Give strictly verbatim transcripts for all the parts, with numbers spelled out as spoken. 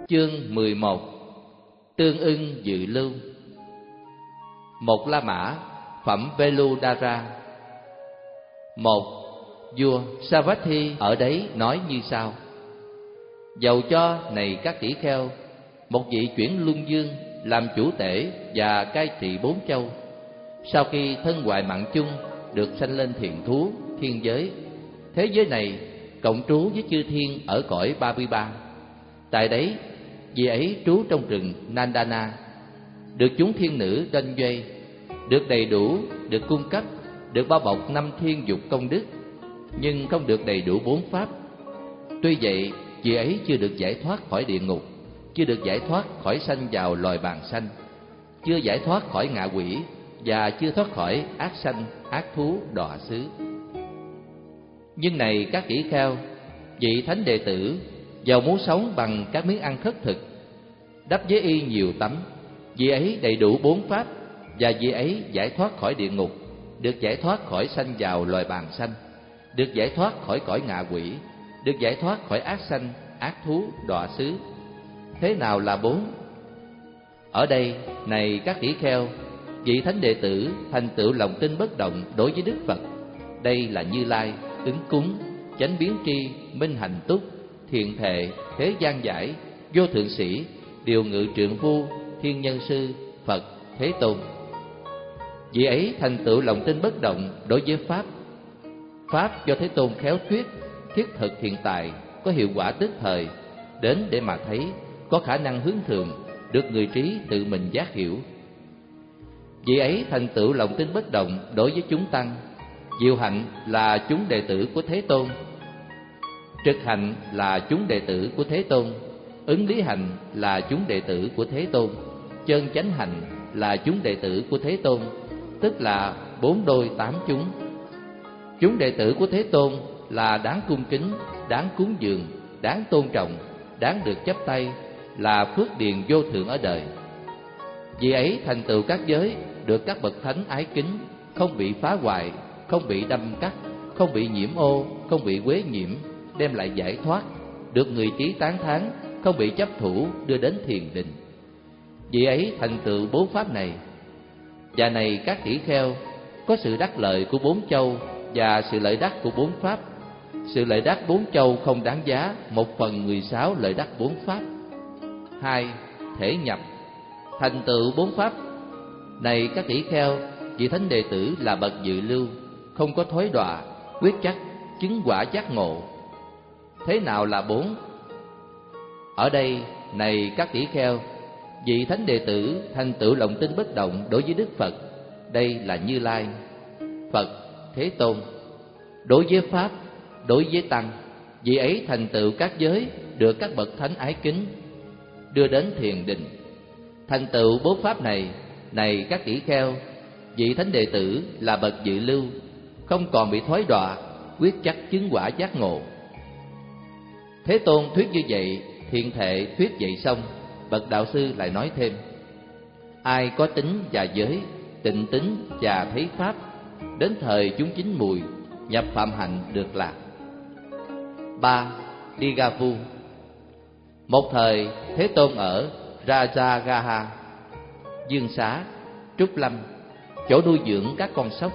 Chương mười một. Tương ưng dự lưu. Một La Mã, phẩm Veludara. Một, vua Savatthi ở đấy nói như sau: dầu cho này các tỷ kheo, một vị chuyển luân dương làm chủ tể và cai trị bốn châu, sau khi thân hoại mạng chung được sanh lên thiền thú thiên giới, thế giới này cộng trú với chư thiên ở cõi ba mươi ba. Tại đấy vị ấy trú trong rừng Nandana, được chúng thiên nữ đoanh doanh, được đầy đủ, được cung cấp, được bao bọc năm thiên dục công đức, nhưng không được đầy đủ bốn pháp. Tuy vậy vị ấy chưa được giải thoát khỏi địa ngục, chưa được giải thoát khỏi sanh vào loài bàng sanh, chưa giải thoát khỏi ngạ quỷ, và chưa thoát khỏi ác sanh, ác thú, đọa xứ. Nhưng này các tỷ kheo, vị thánh đệ tử giàu muốn sống bằng các miếng ăn khất thực, đắp với y nhiều tấm, vị ấy đầy đủ bốn pháp, và vị ấy giải thoát khỏi địa ngục, được giải thoát khỏi sanh vào loài bàng sanh, được giải thoát khỏi cõi ngạ quỷ, được giải thoát khỏi ác sanh, ác thú, đọa xứ. Thế nào là bốn? Ở đây này các tỷ kheo, vị thánh đệ tử thành tựu lòng tin bất động đối với Đức Phật. Đây là Như Lai, ứng cúng, chánh biến tri, minh hành túc, thiện thệ, thế gian giải, vô thượng sĩ, điều ngự trượng phu, thiên nhân sư, Phật, Thế Tôn. Vị ấy thành tựu lòng tin bất động đối với pháp. Pháp do Thế Tôn khéo thuyết, thiết thực hiện tại, có hiệu quả tức thời, đến để mà thấy, có khả năng hướng thường, được người trí tự mình giác hiểu. Vị ấy thành tựu lòng tin bất động đối với chúng tăng. Diệu hạnh là chúng đệ tử của Thế Tôn, trực hạnh là chúng đệ tử của Thế Tôn, ứng lý hạnh là chúng đệ tử của Thế Tôn, chân chánh hạnh là chúng đệ tử của Thế Tôn, tức là bốn đôi tám chúng. Chúng đệ tử của Thế Tôn là đáng cung kính, đáng cúng dường, đáng tôn trọng, đáng được chắp tay, là phước điền vô thượng ở đời. Vì ấy thành tựu các giới, được các bậc thánh ái kính, không bị phá hoại, không bị đâm cắt, không bị nhiễm ô, không bị quế nhiễm, đem lại giải thoát, được người trí tán thán, không bị chấp thủ, đưa đến thiền định. Vì ấy thành tựu bốn pháp này. Và này các tỷ kheo, có sự đắc lợi của bốn châu và sự lợi đắc của bốn pháp. Sự lợi đắc bốn châu không đáng giá một phần mười sáu lợi đắc bốn pháp. Hai, thể nhập, thành tựu bốn pháp. Này các tỷ kheo, vị thánh đệ tử là bậc dự lưu, không có thối đọa, quyết chắc, chứng quả giác ngộ. Thế nào là bốn? Ở đây, này các tỷ kheo, vị thánh đệ tử thành tựu lòng tin bất động đối với Đức Phật. Đây là Như Lai, Phật, Thế Tôn. Đối với pháp, đối với tăng, vị ấy thành tựu các giới, được các bậc thánh ái kính, đưa đến thiền định. Thành tựu bốn pháp này, này các tỷ kheo, vị thánh đệ tử là bậc dự lưu, không còn bị thối đọa, quyết chắc chứng quả giác ngộ. Thế Tôn thuyết như vậy, thiện thệ thuyết vậy xong, bậc đạo sư lại nói thêm: ai có tính và giới, tịnh tính và thấy pháp, đến thời chúng chín mùi, nhập phạm hạnh được lạc. Ba, Digavu. Một thời Thế Tôn ở Rajagaha, Dương Xá, Trúc Lâm, chỗ nuôi dưỡng các con sóc.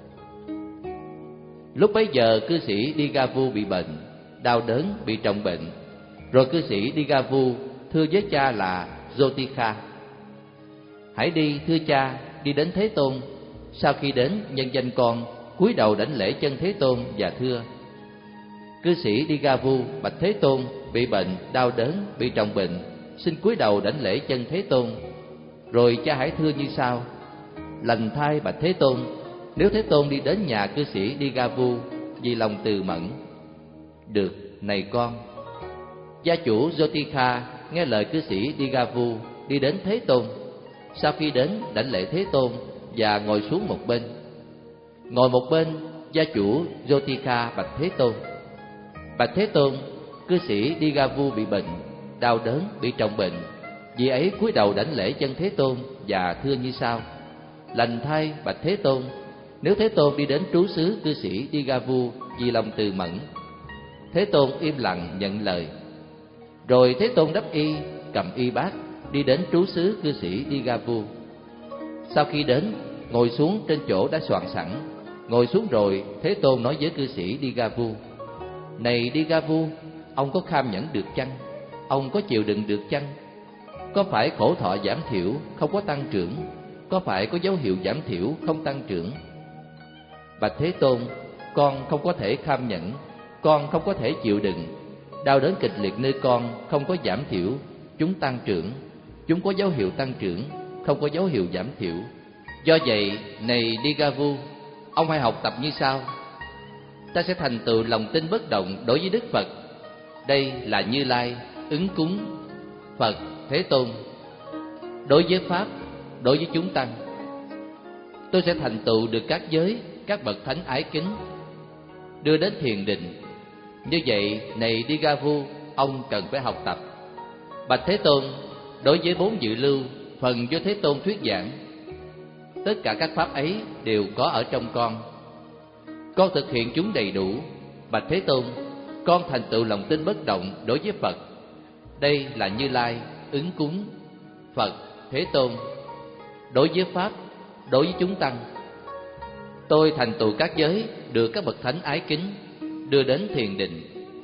Lúc bấy giờ cư sĩ Digavu bị bệnh, đau đớn, bị trọng bệnh. Rồi cư sĩ Digavu thưa với cha là Jotikha: hãy đi thưa cha, đi đến Thế Tôn. Sau khi đến, nhân danh con cúi đầu đảnh lễ chân Thế Tôn và thưa. Cư sĩ Digavu bạch Thế Tôn: bị bệnh, đau đớn, bị trọng bệnh, xin cúi đầu đảnh lễ chân Thế Tôn. Rồi cha hãy thưa như sau: lành thay bạch Thế Tôn, nếu Thế Tôn đi đến nhà cư sĩ Digavu vì lòng từ mẫn. Được, này con. Gia chủ Jotikha nghe lời cư sĩ Digavu, đi đến Thế Tôn. Sau khi đến, đảnh lễ Thế Tôn và ngồi xuống một bên. Ngồi một bên, gia chủ Jotikha bạch Thế Tôn: bạch Thế Tôn, cư sĩ Digavu bị bệnh, đau đớn, bị trọng bệnh. Vì ấy cúi đầu đảnh lễ chân Thế Tôn và thưa như sau: lành thay bạch Thế Tôn, nếu Thế Tôn đi đến trú xứ cư sĩ Digavu vì lòng từ mẫn. Thế Tôn im lặng nhận lời. Rồi Thế Tôn đắp y cầm y bát đi đến trú xứ cư sĩ Digavu. Sau khi đến, ngồi xuống trên chỗ đã soạn sẵn. Ngồi xuống rồi, Thế Tôn nói với cư sĩ Digavu: Này Digavu, ông có kham nhẫn được chăng? Ông có chịu đựng được chăng? Có phải khổ thọ giảm thiểu, không có tăng trưởng? Có phải có dấu hiệu giảm thiểu, không tăng trưởng? Bạch Thế Tôn, con không có thể kham nhẫn, con không có thể chịu đựng. Đau đớn kịch liệt nơi con không có giảm thiểu, chúng tăng trưởng. Chúng có dấu hiệu tăng trưởng, không có dấu hiệu giảm thiểu. Do vậy, này Digavu, ông hãy học tập như sau. Ta sẽ thành tựu lòng tin bất động đối với Đức Phật. Đây là Như Lai, ứng cúng, Phật, Thế Tôn. Đối với Pháp, đối với chúng tăng, tôi sẽ thành tựu được các giới, các bậc thánh ái kính, đưa đến thiền định. Như vậy, này Digavu, ông cần phải học tập. Bạch Thế Tôn, đối với bốn dự lưu, phần do Thế Tôn thuyết giảng, tất cả các pháp ấy đều có ở trong con. Con thực hiện chúng đầy đủ. Bạch Thế Tôn, con thành tựu lòng tin bất động đối với Phật. Đây là Như Lai, ứng cúng, Phật, Thế Tôn. Đối với Pháp, đối với chúng tăng, tôi thành tựu các giới, được các bậc thánh ái kính, đưa đến thiền định.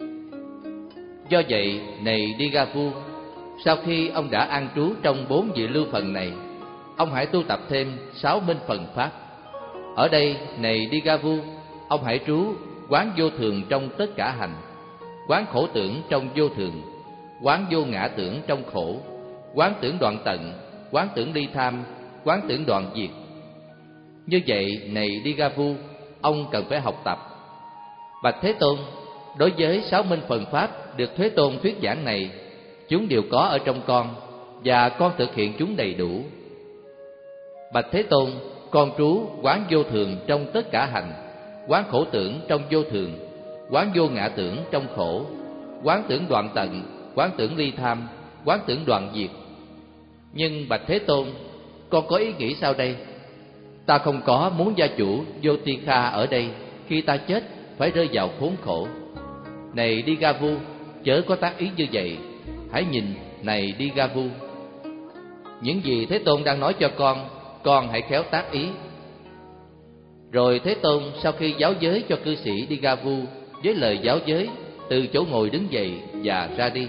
Do vậy, này Digavu, sau khi ông đã an trú trong bốn dự lưu phần này, ông hãy tu tập thêm sáu minh phần Pháp. Ở đây, này Digavu, ông hãy trú quán vô thường trong tất cả hành, quán khổ tưởng trong vô thường, quán vô ngã tưởng trong khổ, quán tưởng đoạn tận, quán tưởng ly tham, quán tưởng đoạn diệt. Như vậy, này Digavu, ông cần phải học tập. Bạch Thế Tôn, đối với sáu minh phần Pháp được Thế Tôn thuyết giảng này, chúng đều có ở trong con, và con thực hiện chúng đầy đủ. Bạch Thế Tôn, con trú quán vô thường trong tất cả hành, quán khổ tưởng trong vô thường, quán vô ngã tưởng trong khổ, quán tưởng đoạn tận, quán tưởng ly tham, quán tưởng đoạn diệt. Nhưng Bạch Thế Tôn, con có ý nghĩ sau đây: ta không có muốn gia chủ Yotika ở đây khi ta chết phải rơi vào khốn khổ. Này Digavu, chớ có tác ý như vậy. Hãy nhìn, này Digavu, những gì Thế Tôn đang nói cho con, con hãy khéo tác ý. Rồi Thế Tôn sau khi giáo giới cho cư sĩ Digavu với lời giáo giới, từ chỗ ngồi đứng dậy và ra đi.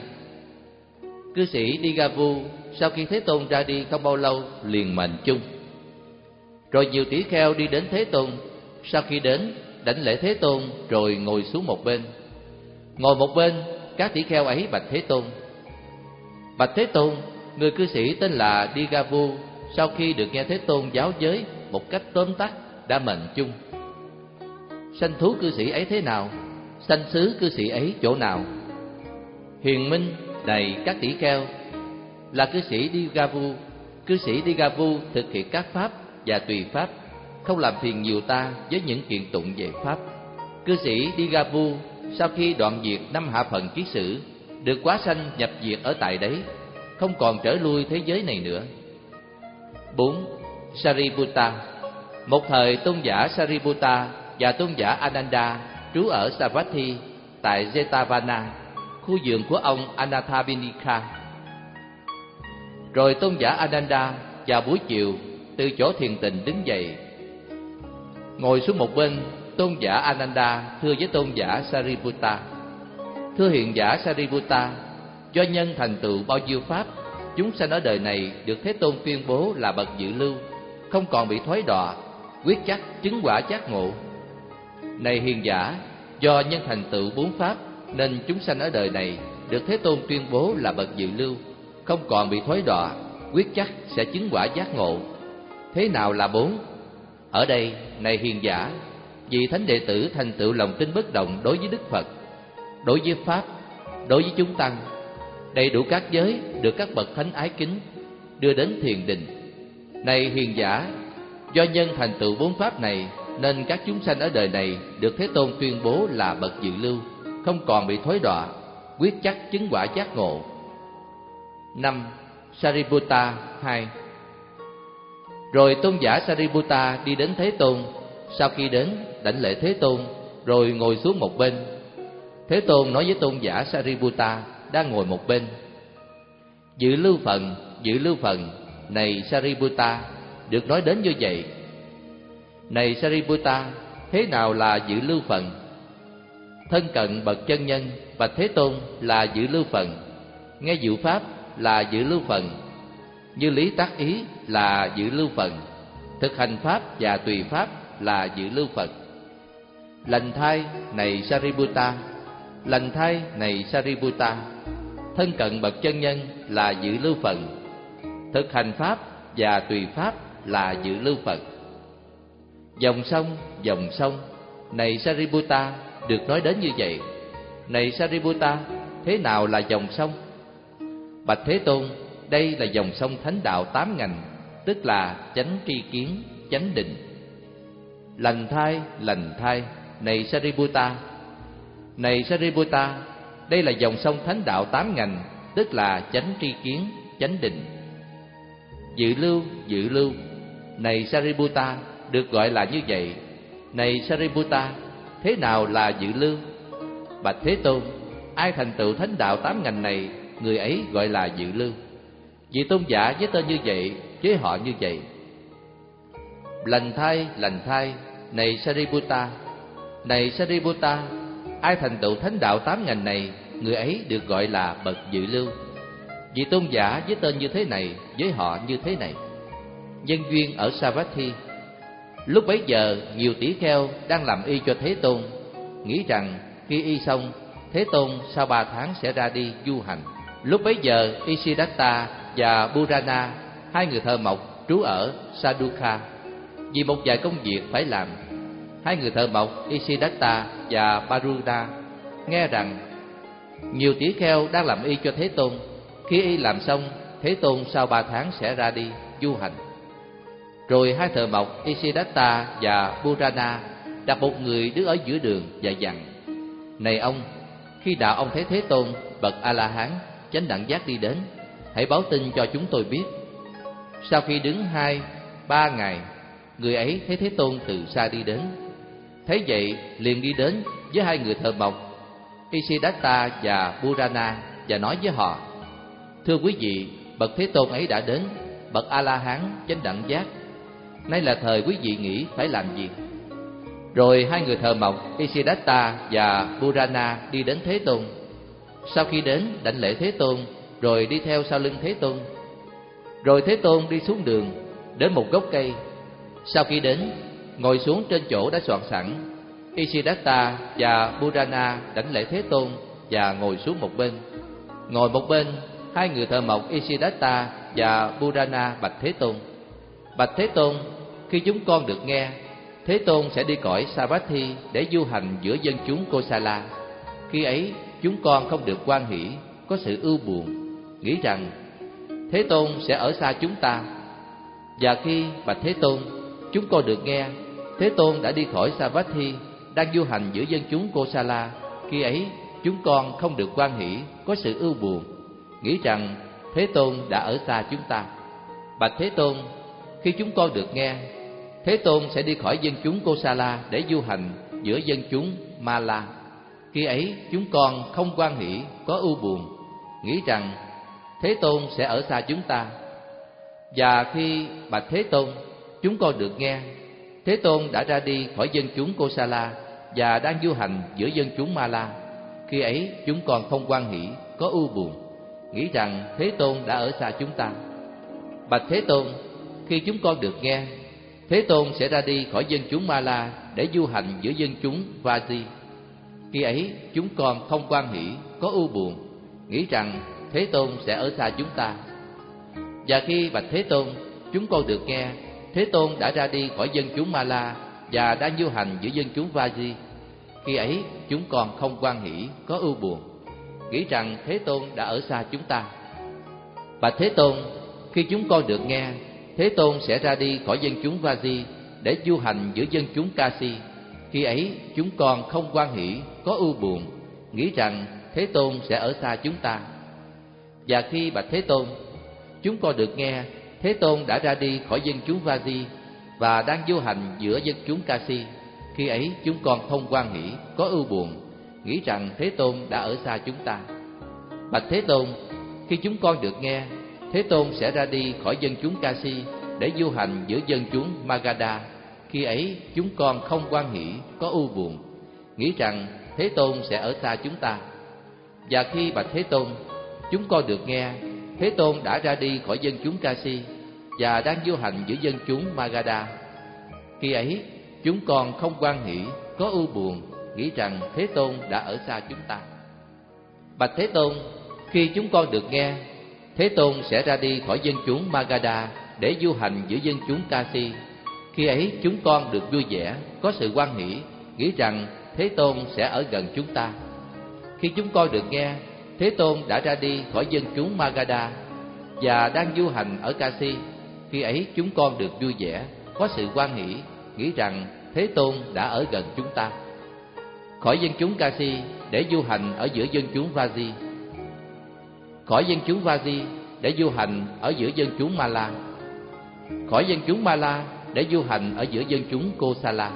Cư sĩ Digavu sau khi Thế Tôn ra đi không bao lâu liền mệnh chung. Rồi nhiều tỷ kheo đi đến Thế Tôn. Sau khi đến, đảnh lễ Thế Tôn rồi ngồi xuống một bên. Ngồi một bên, các tỷ kheo ấy bạch Thế Tôn: Bạch Thế Tôn, người cư sĩ tên là Digavu sau khi được nghe Thế Tôn giáo giới một cách tóm tắt đã mệnh chung. Sanh thú cư sĩ ấy thế nào? Sanh xứ cư sĩ ấy chỗ nào? Hiền minh, này các tỷ kheo, là cư sĩ Digavu. Cư sĩ Digavu thực hiện các pháp và tùy pháp, không làm phiền nhiều ta với những kiện tụng về pháp. Cư sĩ Digavu sau khi đoạn diệt năm hạ phần kiết sử, được quá sanh nhập diệt ở tại đấy, không còn trở lui thế giới này nữa. Bốn. Sariputta. Một thời tôn giả Sariputta và tôn giả Ananda trú ở Savatthi tại Jetavana, khu vườn của ông Anathapindika. Rồi tôn giả Ananda vào buổi chiều từ chỗ thiền tịnh đứng dậy, ngồi xuống một bên. Tôn giả Ananda thưa với tôn giả Sariputta: Thưa hiền giả Sariputta, do nhân thành tựu bao nhiêu pháp, chúng sanh ở đời này được Thế Tôn tuyên bố là bậc dự lưu, không còn bị thoái đọa, quyết chắc chứng quả giác ngộ. Này hiền giả, do nhân thành tựu bốn pháp nên chúng sanh ở đời này được Thế Tôn tuyên bố là bậc dự lưu, không còn bị thoái đọa, quyết chắc sẽ chứng quả giác ngộ. Thế nào là bốn? Ở đây, này hiền giả, vị thánh đệ tử thành tựu lòng tin bất động đối với Đức Phật, đối với Pháp, đối với chúng tăng, đầy đủ các giới, được các bậc thánh ái kính, đưa đến thiền định. Này hiền giả, do nhân thành tựu bốn pháp này nên các chúng sanh ở đời này được Thế Tôn tuyên bố là bậc dự lưu, không còn bị thối đọa, quyết chắc chứng quả giác ngộ. Năm. Sariputta hai. Rồi tôn giả Sariputta đi đến Thế Tôn. Sau khi đến, đảnh lễ Thế Tôn rồi ngồi xuống một bên. Thế Tôn nói với tôn giả Sariputta đang ngồi một bên: Dự lưu phần, dự lưu phần, này Sariputta, được nói đến như vậy. Này Sariputta, thế nào là dự lưu phần? Thân cận bậc chân nhân bạch Thế Tôn là dự lưu phần, nghe diệu pháp là dự lưu phần, như lý tác ý là dự lưu phần, thực hành pháp và tùy pháp là dự lưu phần. Lành thai này Sariputta, lành thai này Sariputta, thân cận bậc chân nhân là dự lưu phần, thực hành pháp và tùy pháp là dự lưu phần. Dòng sông, dòng sông, này Sariputta, được nói đến như vậy. Này Sariputta, thế nào là dòng sông? Bạch Thế Tôn, đây là dòng sông thánh đạo tám ngành, tức là chánh tri kiến, chánh định. Lành thai, lành thai, này Sariputta, này Sariputta, đây là dòng sông thánh đạo tám ngành, tức là chánh tri kiến, chánh định. Dự lưu, dự lưu, này Sariputta, được gọi là như vậy. Này Sariputta, thế nào là dự lưu? Bạch Thế Tôn, ai thành tựu thánh đạo tám ngành này, người ấy gọi là dự lưu. Vị tôn giả với tên như vậy, với họ như vậy. Lành thai, lành thai, này Sariputta, này Sariputta, ai thành tựu thánh đạo tám ngành này, người ấy được gọi là bậc dự lưu. Vị tôn giả với tên như thế này, với họ như thế này. Nhân duyên ở Savatthi. Lúc bấy giờ, nhiều tỷ kheo đang làm y cho Thế Tôn, nghĩ rằng khi y xong, Thế Tôn sau ba tháng sẽ ra đi du hành. Lúc bấy giờ, Isidatta và Purana, hai người thợ mộc trú ở Sadukha, vì một vài công việc phải làm. Hai người thợ mộc Isidatta và Purana nghe rằng nhiều tỷ kheo đang làm y cho Thế Tôn, khi y làm xong, Thế Tôn sau ba tháng sẽ ra đi du hành. Rồi hai thợ mộc Isidatta và Purana đặt một người đứng ở giữa đường và dặn: Này ông, khi nào ông thấy Thế Tôn bậc A-la-hán chánh đẳng giác đi đến, hãy báo tin cho chúng tôi biết. Sau khi đứng hai ba ngày, người ấy thấy Thế Tôn từ xa đi đến. Thấy vậy liền đi đến với hai người thợ mộc Isidatta và Purana và nói với họ: Thưa quý vị, bậc Thế Tôn ấy đã đến, bậc A-la-hán chánh đẳng giác. Nay là thời quý vị nghĩ phải làm gì? Rồi hai người thợ mộc Isidatta và Purana đi đến Thế Tôn. Sau khi đến, đảnh lễ Thế Tôn, rồi đi theo sau lưng Thế Tôn. Rồi Thế Tôn đi xuống đường, đến một gốc cây. Sau khi đến, ngồi xuống trên chỗ đã soạn sẵn. Isidatta và Purana đảnh lễ Thế Tôn và ngồi xuống một bên. Ngồi một bên, hai người thợ mộc Isidatta và Purana bạch Thế Tôn: Bạch Thế Tôn, khi chúng con được nghe, Thế Tôn sẽ đi cõi Savatthi để du hành giữa dân chúng Kosala. Khi ấy, chúng con không được hoan hỷ, có sự ưu buồn, nghĩ rằng Thế Tôn sẽ ở xa chúng ta. Và khi bạch Thế Tôn, chúng con được nghe, Thế Tôn đã đi khỏi Savatthi, đang du hành giữa dân chúng Kosala. Khi ấy, chúng con không được hoan hỷ, có sự ưu buồn, nghĩ rằng Thế Tôn đã ở xa chúng ta. Bạch Thế Tôn, khi chúng con được nghe, Thế Tôn sẽ đi khỏi dân chúng Kosala để du hành giữa dân chúng Mala. Khi ấy, chúng con không hoan hỷ, có ưu buồn, nghĩ rằng Thế Tôn sẽ ở xa chúng ta. Và khi bạch Thế Tôn, chúng con được nghe, Thế Tôn đã ra đi khỏi dân chúng Kosala và đang du hành giữa dân chúng Mala. Khi ấy, chúng con không hoan hỷ, có ưu buồn, nghĩ rằng Thế Tôn đã ở xa chúng ta. Bạch Thế Tôn, khi chúng con được nghe, Thế Tôn sẽ ra đi khỏi dân chúng Mala để du hành giữa dân chúng Vaji. Khi ấy, chúng con không hoan hỷ, có ưu buồn, nghĩ rằng Thế Tôn sẽ ở xa chúng ta. Và khi bạch Thế Tôn, chúng con được nghe, Thế Tôn đã ra đi khỏi dân chúng Mala và đang du hành giữa dân chúng Vaji. Khi ấy, chúng con không hoan hỷ, có ưu buồn, nghĩ rằng Thế Tôn đã ở xa chúng ta. Bạch Thế Tôn, khi chúng con được nghe, Thế Tôn sẽ ra đi khỏi dân chúng Vaji để du hành giữa dân chúng Kasi. Khi ấy, chúng con không hoan hỷ, có ưu buồn, nghĩ rằng Thế Tôn sẽ ở xa chúng ta. Và khi bạch Thế Tôn, chúng con được nghe, Thế Tôn đã ra đi khỏi dân chúng Vaji và đang du hành giữa dân chúng Kasi. Khi ấy, chúng con không hoan hỷ, có ưu buồn, nghĩ rằng Thế Tôn đã ở xa chúng ta. Bạch Thế Tôn, khi chúng con được nghe, Thế Tôn sẽ ra đi khỏi dân chúng Ca-si để du hành giữa dân chúng Magadha. Khi ấy chúng con không hoan hỷ, có ưu buồn, nghĩ rằng Thế Tôn sẽ ở xa chúng ta. Và khi bạch Thế Tôn, chúng con được nghe Thế Tôn đã ra đi khỏi dân chúng Ca-si và đang du hành giữa dân chúng Magadha. Khi ấy chúng con không hoan hỷ, có ưu buồn, nghĩ rằng Thế Tôn đã ở xa chúng ta. Bạch Thế Tôn, khi chúng con được nghe Thế Tôn sẽ ra đi khỏi dân chúng Magadha để du hành giữa dân chúng Ca-si. Khi ấy chúng con được vui vẻ, có sự hoan hỷ, nghĩ rằng Thế Tôn sẽ ở gần chúng ta. Khi chúng con được nghe Thế Tôn đã ra đi khỏi dân chúng Magadha và đang du hành ở Ca-si. Khi ấy chúng con được vui vẻ, có sự hoan hỷ, nghĩ rằng Thế Tôn đã ở gần chúng ta. Khỏi dân chúng Ca-si để du hành ở giữa dân chúng Vaji. Khỏi dân chúng Vaji để du hành ở giữa dân chúng Mala. Khỏi dân chúng Mala để du hành ở giữa dân chúng Kosala.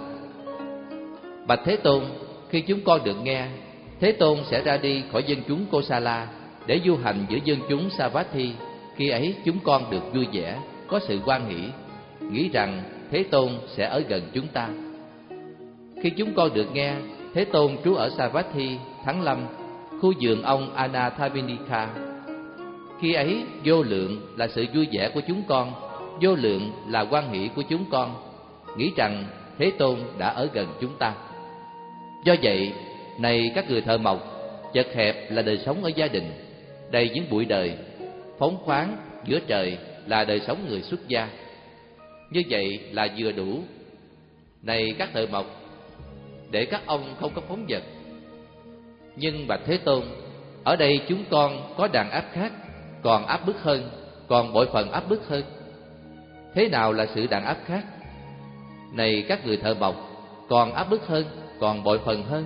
Bạch Thế Tôn, khi chúng con được nghe Thế Tôn sẽ ra đi khỏi dân chúng Kosala để du hành giữa dân chúng Savatthi. Khi ấy chúng con được vui vẻ, có sự hoan hỷ, nghĩ rằng Thế Tôn sẽ ở gần chúng ta. Khi chúng con được nghe Thế Tôn trú ở Savatthi, Thắng Lâm, khu vườn ông Anathapindika. Khi ấy vô lượng là sự vui vẻ của chúng con, vô lượng là hoan hỷ của chúng con, nghĩ rằng Thế Tôn đã ở gần chúng ta. Do vậy, này các người thợ mộc, chật hẹp là đời sống ở gia đình, đầy những bụi đời, phóng khoáng giữa trời là đời sống người xuất gia. Như vậy là vừa đủ. Này các thợ mộc, để các ông không có phóng dật. Nhưng bạch Thế Tôn, ở đây chúng con có đàn áp khác, còn áp bức hơn, còn bội phần áp bức hơn. Thế nào là sự đàn áp khác? Này các người thợ mộc, còn áp bức hơn, còn bội phần hơn.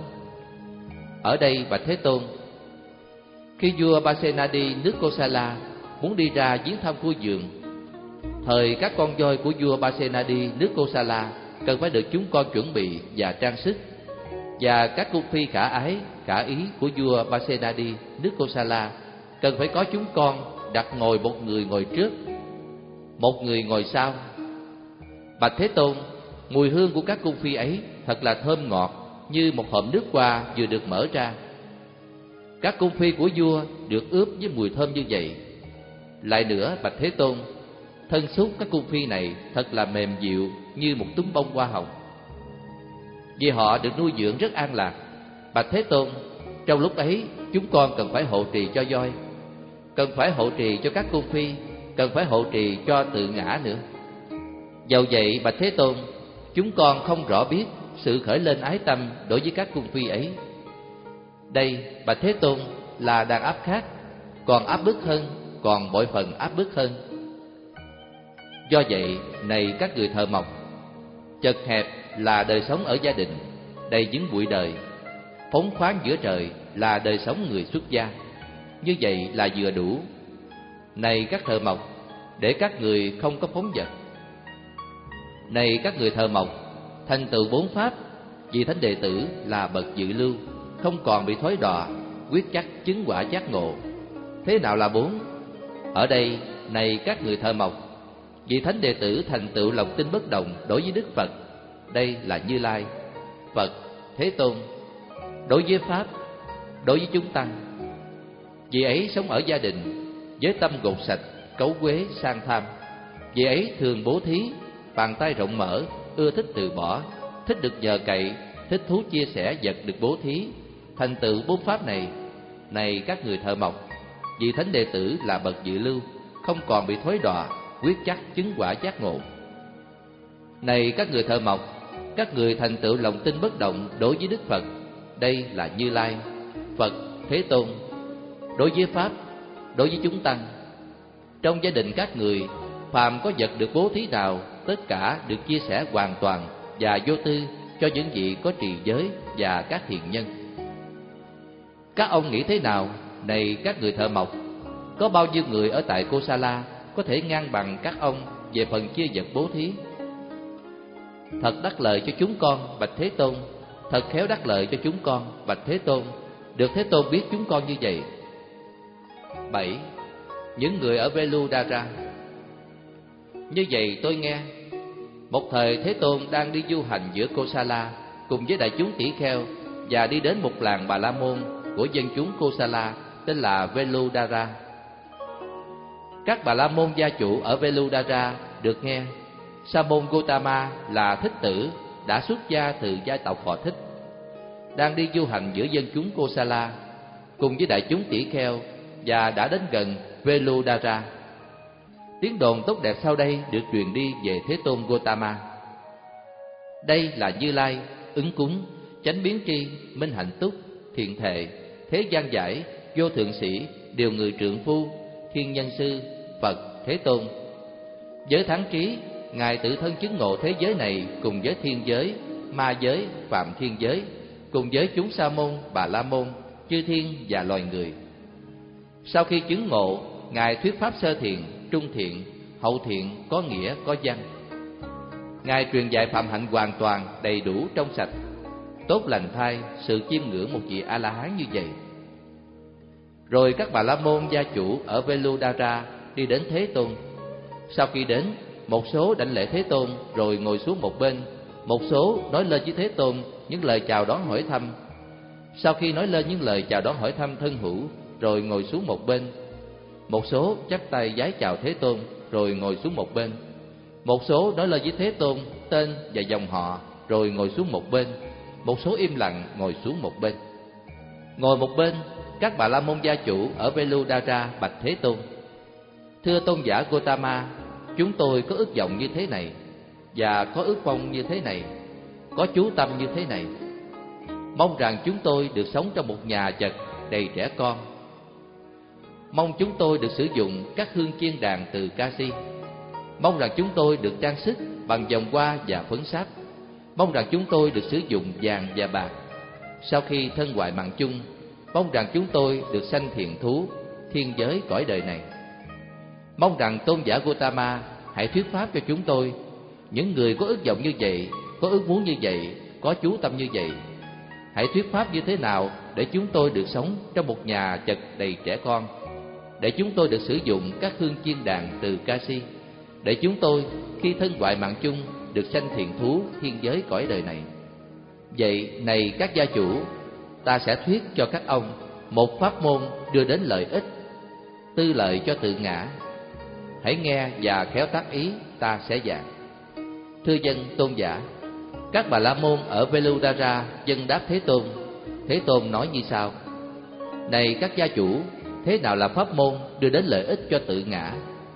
Ở đây bạch Thế Tôn, khi vua Pasenadi nước Kosala muốn đi ra viếng thăm khu vườn, thời các con voi của vua Pasenadi nước Kosala cần phải được chúng con chuẩn bị và trang sức, và các cung phi khả ái, khả ý của vua Pasenadi nước Kosala cần phải có chúng con đặt ngồi một người ngồi trước, một người ngồi sau. Bạch Thế Tôn, mùi hương của các cung phi ấy thật là thơm ngọt, như một hộp nước hoa vừa được mở ra. Các cung phi của vua được ướp với mùi thơm như vậy. Lại nữa bạch Thế Tôn, thân xúc các cung phi này thật là mềm dịu như một túm bông hoa hồng, vì họ được nuôi dưỡng rất an lạc. Bạch Thế Tôn, trong lúc ấy chúng con cần phải hộ trì cho voi, cần phải hộ trì cho các cung phi, cần phải hộ trì cho tự ngã nữa. Dầu vậy bạch Thế Tôn, chúng con không rõ biết sự khởi lên ái tâm đối với các cung phi ấy. Đây bạch Thế Tôn là đàn áp khác, còn áp bức hơn, còn bội phần áp bức hơn. Do vậy, này các người thợ mộc, chật hẹp là đời sống ở gia đình, đầy những bụi đời, phóng khoáng giữa trời là đời sống người xuất gia. Như vậy là vừa đủ. Này các thợ mộc, để các người không có phóng dật. Này các người thợ mộc, thành tựu bốn pháp, vì thánh đệ tử là bậc dự lưu, không còn bị thối đọa, quyết chắc chứng quả giác ngộ. Thế nào là bốn? Ở đây, này các người thợ mộc, vì thánh đệ tử thành tựu lòng tin bất động đối với Đức Phật, đây là Như Lai, Phật, Thế Tôn. Đối với pháp, đối với chúng tăng, vì ấy sống ở gia đình với tâm gột sạch, cấu quế, sang tham. Vì ấy thường bố thí, bàn tay rộng mở, ưa thích từ bỏ, thích được nhờ cậy, thích thú chia sẻ vật được bố thí, thành tựu bốn pháp này. Này các người thợ mộc, vì thánh đệ tử là bậc dự lưu, không còn bị thối đọa, quyết chắc chứng quả giác ngộ. Này các người thợ mộc, các người thành tựu lòng tin bất động đối với Đức Phật, đây là Như Lai, Phật, Thế Tôn. Đối với pháp, đối với chúng tăng, trong gia đình các người, phàm có vật được bố thí nào, tất cả được chia sẻ hoàn toàn và vô tư cho những vị có trì giới và các hiền nhân. Các ông nghĩ thế nào, này các người thợ mộc? Có bao nhiêu người ở tại Kosala có thể ngang bằng các ông về phần chia vật bố thí? Thật đắc lợi cho chúng con, bạch Thế Tôn. Thật khéo đắc lợi cho chúng con, bạch Thế Tôn. Được Thế Tôn biết chúng con như vậy. Bảy. những người ở Veludara. Như vậy tôi nghe, một thời Thế Tôn đang đi du hành giữa Kosala cùng với đại chúng tỷ kheo, và đi đến một làng Bà La Môn của dân chúng Kosala tên là Veludara. Các Bà La Môn gia chủ ở Veludara được nghe Sa môn Gotama là thích tử đã xuất gia từ gia tộc họ Thích, đang đi du hành giữa dân chúng Kosala cùng với đại chúng tỷ kheo, và đã đến gần Veludara. Tiếng đồn tốt đẹp sau đây được truyền đi về Thế Tôn Gotama. Đây là Như Lai, ứng cúng, chánh biến tri, minh hạnh túc, thiện thệ, thế gian giải, vô thượng sĩ, điều người trượng phu, thiên nhân sư, Phật, Thế Tôn. Với thắng trí, Ngài tự thân chứng ngộ thế giới này cùng với thiên giới, ma giới, phạm thiên giới, cùng với chúng Sa môn, Bà La môn, chư thiên và loài người. Sau khi chứng ngộ, Ngài thuyết pháp sơ thiện, trung thiện, hậu thiện, có nghĩa, có văn. Ngài truyền dạy phạm hạnh hoàn toàn, đầy đủ, trong sạch, tốt lành thay, sự chiêm ngưỡng một vị A-la-hán như vậy. Rồi các Bà La môn gia chủ ở Veludara đi đến Thế Tôn. Sau khi đến, một số đảnh lễ Thế Tôn rồi ngồi xuống một bên, một số nói lên với Thế Tôn những lời chào đón hỏi thăm. Sau khi nói lên những lời chào đón hỏi thăm thân hữu rồi ngồi xuống một bên, một số chắp tay vái chào Thế Tôn rồi ngồi xuống một bên, một số nói lên với Thế Tôn tên và dòng họ rồi ngồi xuống một bên, một số im lặng ngồi xuống một bên. Ngồi một bên, các Bà La môn gia chủ ở Veludara bạch Thế Tôn: Thưa tôn giả Gotama, chúng tôi có ước vọng như thế này, và có ước mong như thế này, có chú tâm như thế này. Mong rằng chúng tôi được sống trong một nhà chật đầy trẻ con. Mong chúng tôi được sử dụng các hương chiên đàn từ Kasi. Mong rằng chúng tôi được trang sức bằng vòng hoa và phấn sáp. Mong rằng chúng tôi được sử dụng vàng và bạc. Sau khi thân hoại mạng chung, mong rằng chúng tôi được sanh thiện thú, thiên giới cõi đời này. Mong rằng tôn giả Gotama hãy thuyết pháp cho chúng tôi, những người có ước vọng như vậy, có ước muốn như vậy, có chú tâm như vậy. Hãy thuyết pháp như thế nào để chúng tôi được sống trong một nhà chật đầy trẻ con, để chúng tôi được sử dụng các hương chiên đàn từ Kasi, để chúng tôi khi thân hoại mạng chung được sanh thiện thú, thiên giới cõi đời này. Vậy này các gia chủ, ta sẽ thuyết cho các ông một pháp môn đưa đến lợi ích, tư lợi cho tự ngã. Hãy nghe và khéo tác ý, ta sẽ giảng. Thưa dân tôn giả, các Bà La môn ở Veludara dân đáp Thế Tôn. Thế Tôn nói như sau: Này các gia chủ, thế nào là pháp môn đưa đến lợi ích cho tự ngã?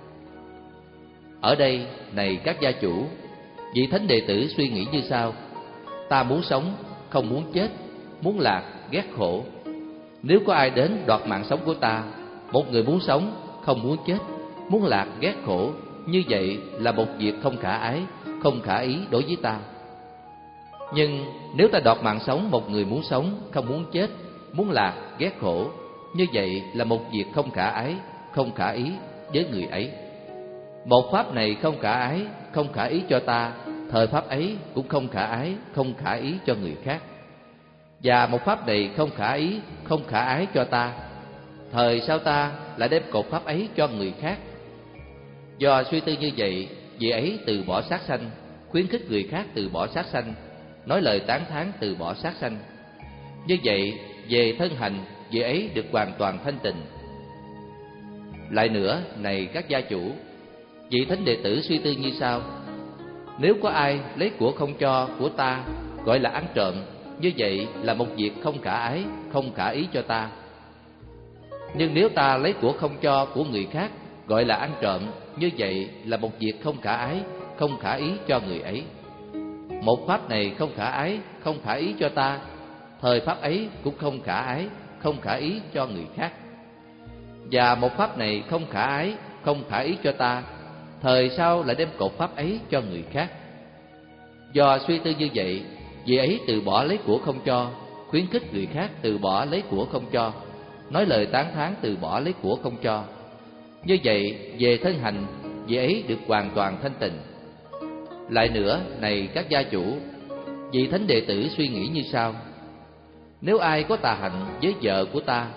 Ở đây, này các gia chủ, vị thánh đệ tử suy nghĩ như sau: Ta muốn sống, không muốn chết, muốn lạc, ghét khổ. Nếu có ai đến đoạt mạng sống của ta, một người muốn sống, không muốn chết, muốn lạc, ghét khổ, như vậy là một việc không khả ái, không khả ý đối với ta. Nhưng nếu ta đoạt mạng sống một người muốn sống, không muốn chết, muốn lạc, ghét khổ, như vậy là một việc không khả ái, không khả ý với người ấy. Một pháp này không khả ái, không khả ý cho ta, thời pháp ấy cũng không khả ái, không khả ý cho người khác. Và một pháp này không khả ý, không khả ái cho ta, thời sau ta lại đem cột pháp ấy cho người khác. Do suy tư như vậy, vị ấy từ bỏ sát sanh, khuyến khích người khác từ bỏ sát sanh, nói lời tán thán từ bỏ sát sanh. Như vậy, về thân hành, vị ấy được hoàn toàn thanh tịnh. Lại nữa, này các gia chủ, vị thánh đệ tử suy tư như sau: Nếu có ai lấy của không cho của ta, gọi là ăn trộm, như vậy là một việc không khả ái, không khả ý cho ta. Nhưng nếu ta lấy của không cho của người khác, gọi là ăn trộm, như vậy là một việc không khả ái, không khả ý cho người ấy. Một pháp này không khả ái, không khả ý cho ta, thời pháp ấy cũng không khả ái, không khả ý cho người khác. Và một pháp này không khả ái, không khả ý cho ta, thời sau lại đem cột pháp ấy cho người khác. Do suy tư như vậy, vị ấy từ bỏ lấy của không cho, khuyến khích người khác từ bỏ lấy của không cho, nói lời tán thán từ bỏ lấy của không cho. Như vậy, về thân hành, vị ấy được hoàn toàn thanh tịnh. Lại nữa, này các gia chủ, vị thánh đệ tử suy nghĩ như sau: Nếu ai có tà hạnh với vợ của ta,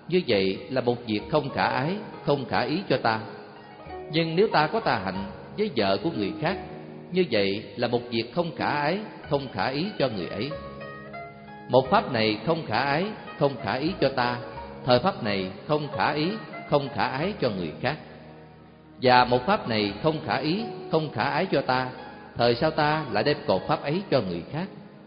như vậy là một việc không khả ái, không khả ý cho ta. Nhưng nếu ta có tà hạnh với vợ của người khác, như vậy là một việc không khả ái, không khả ý cho người ấy. Một pháp này không khả ái, không khả ý cho ta, thời pháp này không khả ý, không khả ái cho người khác. Và một pháp này không khả ý, không khả ái cho ta, thời sao ta lại đem cột pháp ấy cho người khác.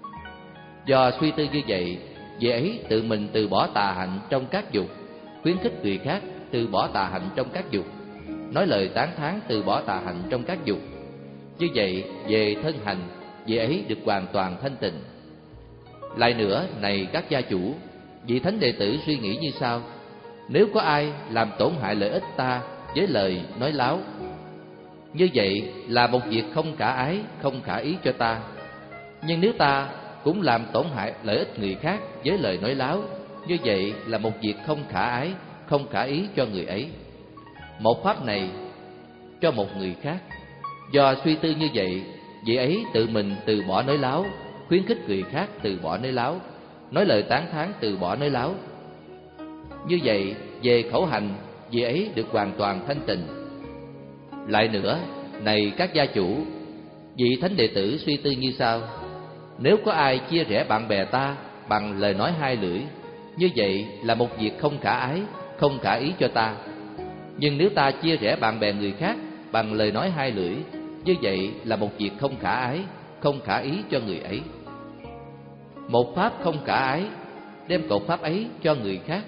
Do suy tư như vậy, vị ấy tự mình từ bỏ tà hạnh trong các dục, khuyến khích người khác từ bỏ tà hạnh trong các dục, nói lời tán thán từ bỏ tà hạnh trong các dục. Như vậy, về thân hành, vị ấy được hoàn toàn thanh tịnh. Lại nữa, này các gia chủ, vị thánh đệ tử suy nghĩ như sau: nếu có ai làm tổn hại lợi ích ta với lời nói láo, như vậy là một việc không khả ái, không khả ý cho ta. Nhưng nếu ta cũng làm tổn hại lợi ích người khác với lời nói láo, như vậy là một việc không khả ái, không khả ý cho người ấy. Một pháp này cho một người khác. Do suy tư như vậy, vị ấy tự mình từ bỏ nói láo, khuyến khích người khác từ bỏ nói láo, nói lời tán thán từ bỏ nói láo. Như vậy, về khẩu hành, vị ấy được hoàn toàn thanh tịnh. Lại nữa, này các gia chủ, vị thánh đệ tử suy tư như sau: nếu có ai chia rẽ bạn bè ta bằng lời nói hai lưỡi, như vậy là một việc không khả ái, không khả ý cho ta. Nhưng nếu ta chia rẽ bạn bè người khác bằng lời nói hai lưỡi, như vậy là một việc không khả ái, không khả ý cho người ấy. Một pháp không khả ái, đem cột pháp ấy cho người khác.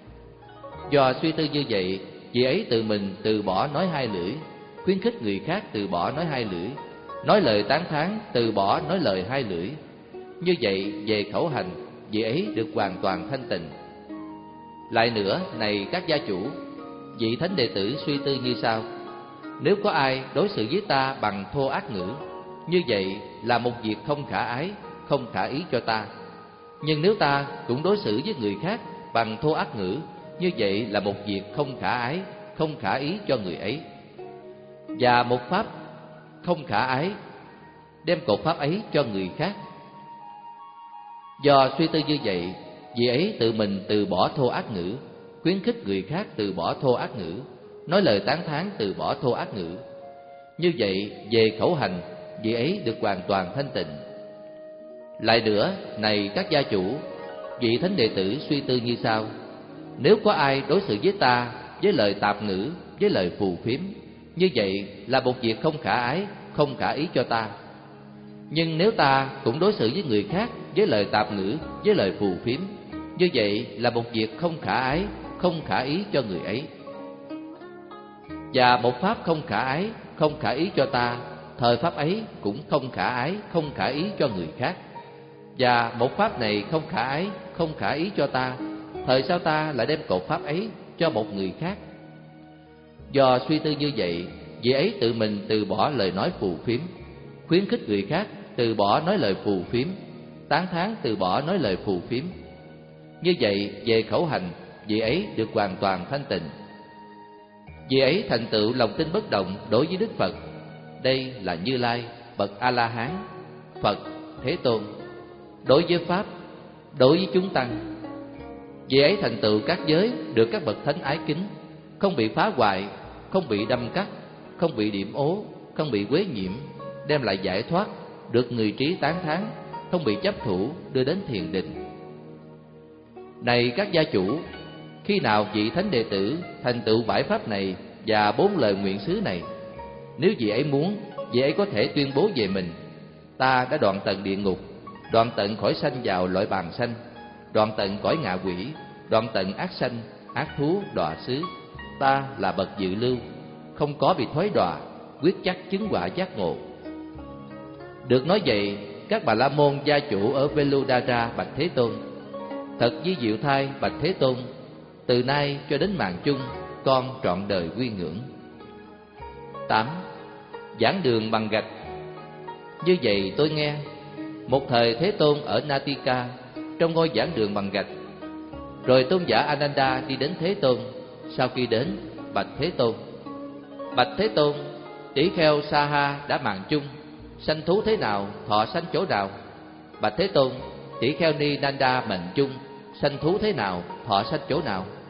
Do suy tư như vậy, vị ấy tự mình từ bỏ nói hai lưỡi, khuyến khích người khác từ bỏ nói hai lưỡi, nói lời tán thán từ bỏ nói lời hai lưỡi. Như vậy, về khẩu hành, vị ấy được hoàn toàn thanh tịnh. Lại nữa, này các gia chủ, vị thánh đệ tử suy tư như sau: nếu có ai đối xử với ta bằng thô ác ngữ, như vậy là một việc không khả ái, không khả ý cho ta. Nhưng nếu ta cũng đối xử với người khác bằng thô ác ngữ, như vậy là một việc không khả ái, không khả ý cho người ấy. Và một pháp không khả ái, đem cột pháp ấy cho người khác. Do suy tư như vậy, vị ấy tự mình từ bỏ thô ác ngữ, khuyến khích người khác từ bỏ thô ác ngữ, nói lời tán thán từ bỏ thô ác ngữ. Như vậy, về khẩu hành, vị ấy được hoàn toàn thanh tịnh. Lại nữa, này các gia chủ, vị thánh đệ tử suy tư như sau: nếu có ai đối xử với ta với lời tạp ngữ, với lời phù phiếm, như vậy là một việc không khả ái, không khả ý cho ta. Nhưng nếu ta cũng đối xử với người khác với lời tạp ngữ, với lời phù phiếm, như vậy là một việc không khả ái, không khả ý cho người ấy. Và một pháp không khả ái, không khả ý cho ta, thời pháp ấy cũng không khả ái, không khả ý cho người khác. Và một pháp này không khả ái, không khả ý cho ta, thời sao ta lại đem cột pháp ấy cho một người khác. Do suy tư như vậy, vị ấy tự mình từ bỏ lời nói phù phiếm, khuyến khích người khác từ bỏ nói lời phù phiếm, tán thán từ bỏ nói lời phù phiếm. Như vậy, về khẩu hành, vị ấy được hoàn toàn thanh tịnh. Vị ấy thành tựu lòng tin bất động đối với Đức Phật. Đây là Như Lai, bậc A-la-hán, Phật, Thế Tôn. Đối với Pháp, đối với chúng tăng, vị ấy thành tựu các giới được các bậc thánh ái kính, không bị phá hoại, không bị đâm cắt, không bị điểm ố, không bị quế nhiễm, đem lại giải thoát, được người trí tán thán, không bị chấp thủ, đưa đến thiền định. Này các gia chủ, khi nào vị thánh đệ tử thành tựu bãi pháp này và bốn lời nguyện xứ này, nếu vị ấy muốn, vị ấy có thể tuyên bố về mình: ta đã đoạn tận địa ngục, đoạn tận khỏi sanh vào loại bàn sanh, đoạn tận cõi ngạ quỷ, đoạn tận ác sanh, ác thú, đọa xứ. Ta là bậc dự lưu, không có bị thoái đọa, quyết chắc chứng quả giác ngộ. Được nói vậy, các bà la môn gia chủ ở Veludara bạch Thế Tôn: thật vi diệu thay bạch Thế Tôn, từ nay cho đến mạng chung, con trọn đời quy ngưỡng. Tám. Giảng đường bằng gạch. Như vậy tôi nghe, một thời Thế Tôn ở Natika, trong ngôi giảng đường bằng gạch. Rồi tôn giả Ananda đi đến Thế Tôn. Sau khi đến, bạch Thế Tôn: bạch Thế Tôn, tỷ kheo Saha đã mạng chung, sanh thú thế nào, thọ sanh chỗ nào? Bạch Thế Tôn, tỷ kheo Ni Nanda mệnh chung, sanh thú thế nào, thọ sanh chỗ nào?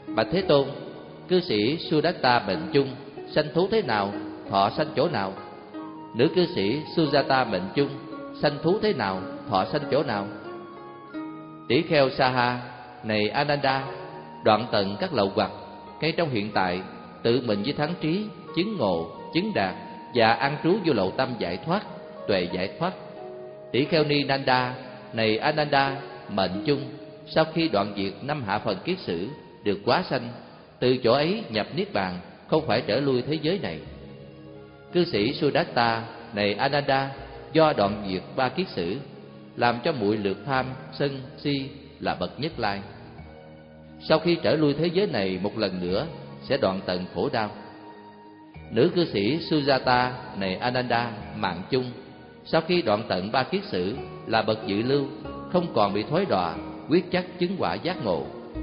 Bạch Thế Tôn, cư sĩ Sudatta mệnh chung, sanh thú thế nào, thọ sanh chỗ nào? Nữ cư sĩ Sujata mệnh chung, sanh thú thế nào, thọ sanh chỗ nào? Tỷ kheo Saha, này Ananda, đoạn tận các lậu hoặc, ngay trong hiện tại, tự mình với thắng trí, chứng ngộ, chứng đạt và an trú vô lậu tâm giải thoát, tuệ giải thoát. Tỷ kheo Ni Nanda, này Ananda, mệnh chung, sau khi đoạn diệt năm hạ phần kiết sử, được quá sanh, từ chỗ ấy nhập niết bàn, không phải trở lui thế giới này. Cư sĩ Sudatta, này Ananda, do đoạn diệt ba kiết sử, làm cho muội lược tham, sân, si là bậc nhất lai. Sau khi trở lui thế giới này một lần nữa, sẽ đoạn tận khổ đau. Nữ cư sĩ Sujata, này Ananda, mạng chung, sau khi đoạn tận ba kiết sử, là bậc dự lưu, không còn bị thối đọa, quyết chắc chứng quả giác ngộ.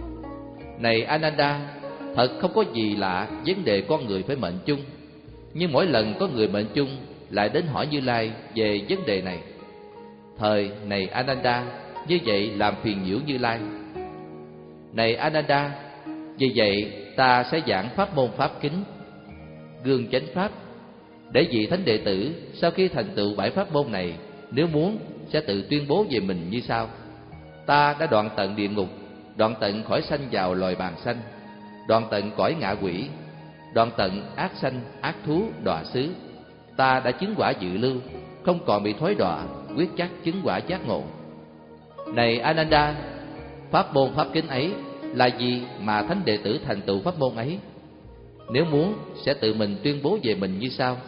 Này Ananda, thật không có gì lạ vấn đề con người phải mệnh chung, nhưng mỗi lần có người mệnh chung lại đến hỏi Như Lai về vấn đề này. Thời này Ananda, như vậy làm phiền nhiễu Như Lai. Này Ananda, vì vậy ta sẽ giảng pháp môn pháp kính, gương chánh pháp, để vị thánh đệ tử sau khi thành tựu bảy pháp môn này, nếu muốn sẽ tự tuyên bố về mình như sau: ta đã đoạn tận địa ngục, đoạn tận khỏi sanh vào loài bàng sanh, đoạn tận cõi ngạ quỷ, đoạn tận ác sanh, ác thú, đọa xứ. Ta đã chứng quả dự lưu, không còn bị thối đọa, quyết chắc chứng quả giác ngộ. Này Ananda, pháp môn pháp kính ấy là gì mà thánh đệ tử thành tựu pháp môn ấy? Nếu muốn sẽ tự mình tuyên bố về mình như sau: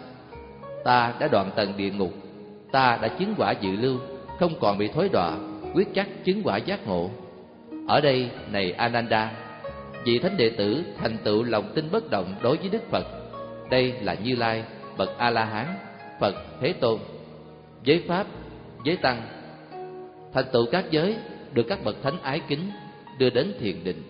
ta đã đoạn tận địa ngục, ta đã chứng quả dự lưu, không còn bị thối đọa, quyết chắc chứng quả giác ngộ. Ở đây này Ananda, vị thánh đệ tử thành tựu lòng tin bất động đối với Đức Phật. Đây là Như Lai, bậc A La Hán, Phật Thế Tôn, giới pháp, giới tăng, thành tựu các giới, được các bậc thánh ái kính, đưa đến thiền định.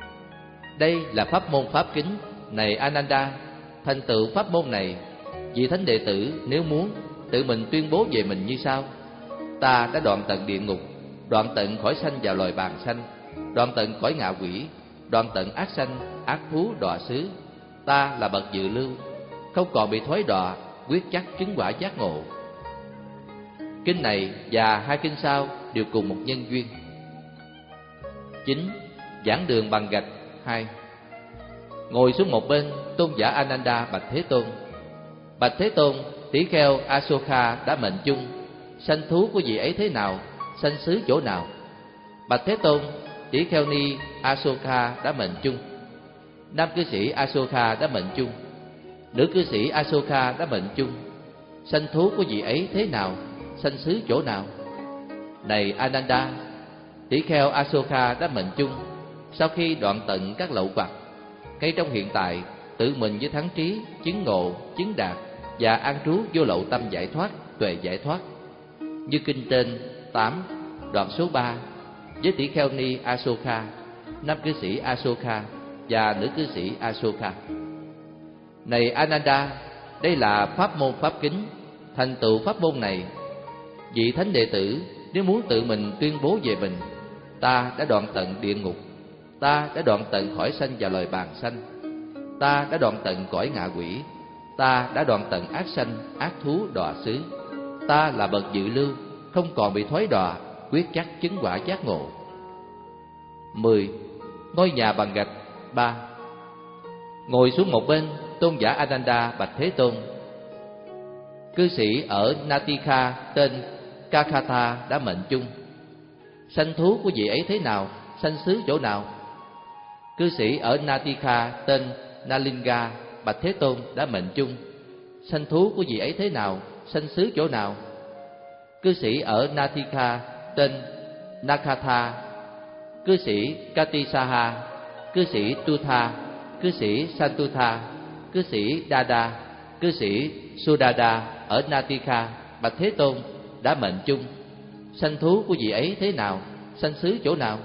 Đây là pháp môn pháp kính. Này Ananda, thành tựu pháp môn này, vị thánh đệ tử nếu muốn tự mình tuyên bố về mình như sau: ta đã đoạn tận địa ngục, đoạn tận khỏi sanh vào loài bàng sanh, đoạn tận khỏi ngạ quỷ, đoạn tận ác sanh, ác thú, đọa xứ. Ta là bậc dự lưu, không còn bị thối đọa, quyết chắc chứng quả giác ngộ. Kinh này và hai kinh sau đều cùng một nhân duyên. Chín. Giảng đường bằng gạch hai. Ngồi xuống một bên, tôn giả Ananda bạch Thế Tôn: bạch Thế Tôn, tỷ kheo Asoka đã mệnh chung, sanh thú của vị ấy thế nào, sanh xứ chỗ nào? Bạch Thế Tôn, tỷ kheo Ni Asoka đã mệnh chung. Nam cư sĩ Asoka đã mệnh chung. Nữ cư sĩ Asoka đã mệnh chung. Sanh thú của vị ấy thế nào, sanh xứ chỗ nào? Này Ananda, tỷ kheo Asoka đã mệnh chung, sau khi đoạn tận các lậu hoặc, ngay trong hiện tại, tự mình với thắng trí, chứng ngộ, chứng đạt và an trú vô lậu tâm giải thoát, tuệ giải thoát. Như kinh trên tám, đoạn số ba, với tỷ kheo Ni Asoka, nam cư sĩ Asoka và nữ cư sĩ Asoka. Này Ananda, đây là pháp môn pháp kính. Thành tựu pháp môn này, vị thánh đệ tử nếu muốn tự mình tuyên bố về mình: ta đã đoạn tận địa ngục, ta đã đoạn tận khỏi sanh vào loài bàng sanh, ta đã đoạn tận cõi ngạ quỷ, ta đã đoạn tận ác sanh, ác thú, đọa xứ. Ta là bậc dự lưu, không còn bị thối đọa, quyết chắc chứng quả giác ngộ. Mười. Ngôi nhà bằng gạch ba. Ngồi xuống một bên, tôn giả Ananda bạch Thế Tôn: cư sĩ ở Natika tên Kakatha đã mệnh chung. Sanh thú của vị ấy thế nào, sanh xứ chỗ nào? Cư sĩ ở Natika tên Nalinga bạch Thế Tôn đã mệnh chung. Sanh thú của vị ấy thế nào, sanh xứ chỗ nào? Cư sĩ ở Natika tên Nakatha, cư sĩ Katisaha, cư sĩ Tutha, cư sĩ Santutha, cư sĩ Dada, cư sĩ Sudada ở Natika bạch Thế Tôn đã mệnh chung. Sanh thú của vị ấy thế nào, sanh xứ chỗ nào?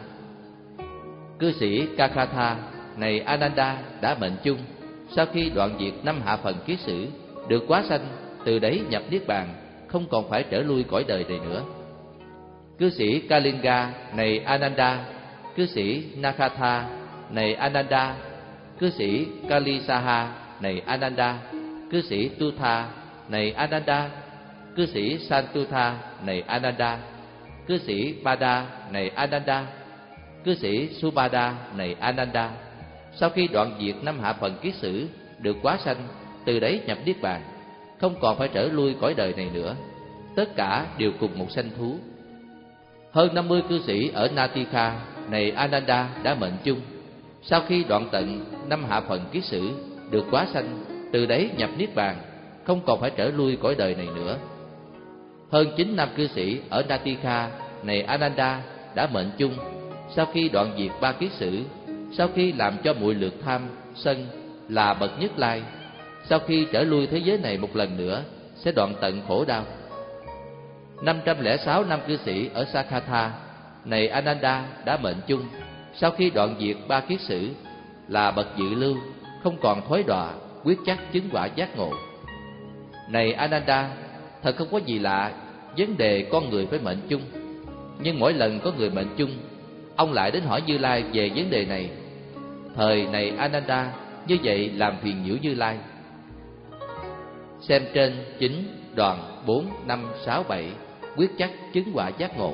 Cư sĩ Kakatha, này Ananda, đã mệnh chung, sau khi đoạn diệt năm hạ phần kiết sử, được quá sanh, từ đấy nhập niết bàn, không còn phải trở lui cõi đời này nữa. Cư sĩ Kalinga, này Ananda, cư sĩ Nakatha, này Ananda, cư sĩ Kalisaha, này Ananda, cư sĩ Tutha, này Ananda, cư sĩ Santutha, này Ananda, cư sĩ Bada, này Ananda, cư sĩ Subada, này Ananda. Sau khi đoạn diệt năm hạ phần kiết sử, được quá sanh, từ đấy nhập niết bàn, không còn phải trở lui cõi đời này nữa. Tất cả đều cùng một sanh thú. Hơn năm mươi cư sĩ ở Natika, này Ananda, đã mệnh chung. Sau khi đoạn tận năm hạ phần kiết sử, được quá sanh, từ đấy nhập niết bàn, không còn phải trở lui cõi đời này nữa. Hơn chín năm cư sĩ ở Natika, này Ananda, đã mệnh chung. Sau khi đoạn diệt ba kiết sử, sau khi làm cho muội lược tham, sân là bậc nhất lai, sau khi trở lui thế giới này một lần nữa, sẽ đoạn tận khổ đau. Năm trăm lẻ sáu năm cư sĩ ở Sakatha, này Ananda, đã mệnh chung. Sau khi đoạn diệt ba kiết sử, là bậc dự lưu, không còn thối đọa, quyết chắc chứng quả giác ngộ. Này Ananda, thật không có gì lạ vấn đề con người phải mệnh chung. Nhưng mỗi lần có người mệnh chung, ông lại đến hỏi Như Lai về vấn đề này. Thời này Ananda, như vậy làm phiền nhiễu Như Lai. Xem trên chín đoạn bốn, năm, sáu, bảy, quyết chắc chứng quả giác ngộ.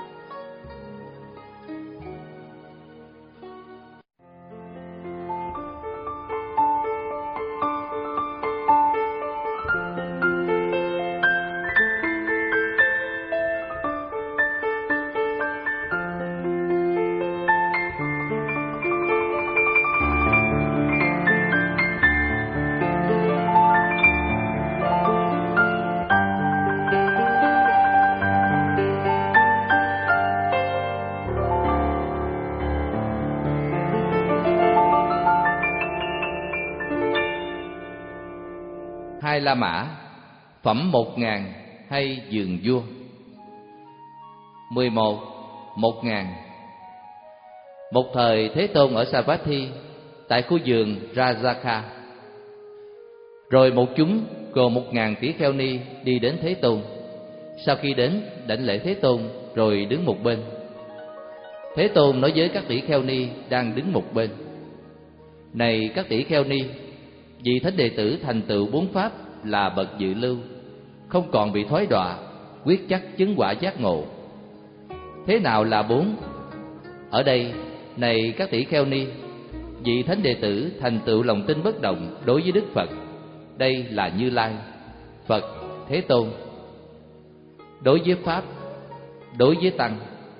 Hai La Mã, phẩm một ngàn hay giường vua. Mười một, một ngàn. Một thời Thế Tôn ở Savatthi, tại khu vườn Rajaka. Rồi một chúng gồm một ngàn tỷ kheo ni đi đến Thế Tôn. Sau khi đến, đảnh lễ Thế Tôn, rồi đứng một bên. Thế Tôn nói với các tỷ kheo ni đang đứng một bên: Này các tỷ kheo ni, vị thánh đệ tử thành tựu bốn pháp là bậc dự lưu, không còn bị thói đọa, quyết chắc chứng quả giác ngộ. Thế nào là bốn? Ở đây, này các tỷ kheo ni, vị thánh đệ tử thành tựu lòng tin bất động đối với Đức Phật. Đây là Như Lai, Phật, Thế Tôn. Đối với pháp, đối với tăng,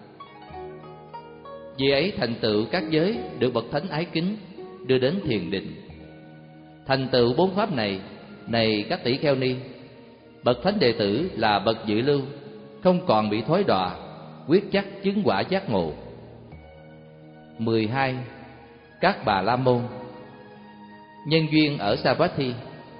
vị ấy thành tựu các giới, được bậc thánh ái kính đưa đến thiền định. Thành tựu bốn pháp này, này các tỷ kheo ni, bậc thánh đệ tử là bậc dự lưu, không còn bị thối đọa, quyết chắc chứng quả giác ngộ. Mười hai. Các Bà La Môn. Nhân duyên ở Savatthi.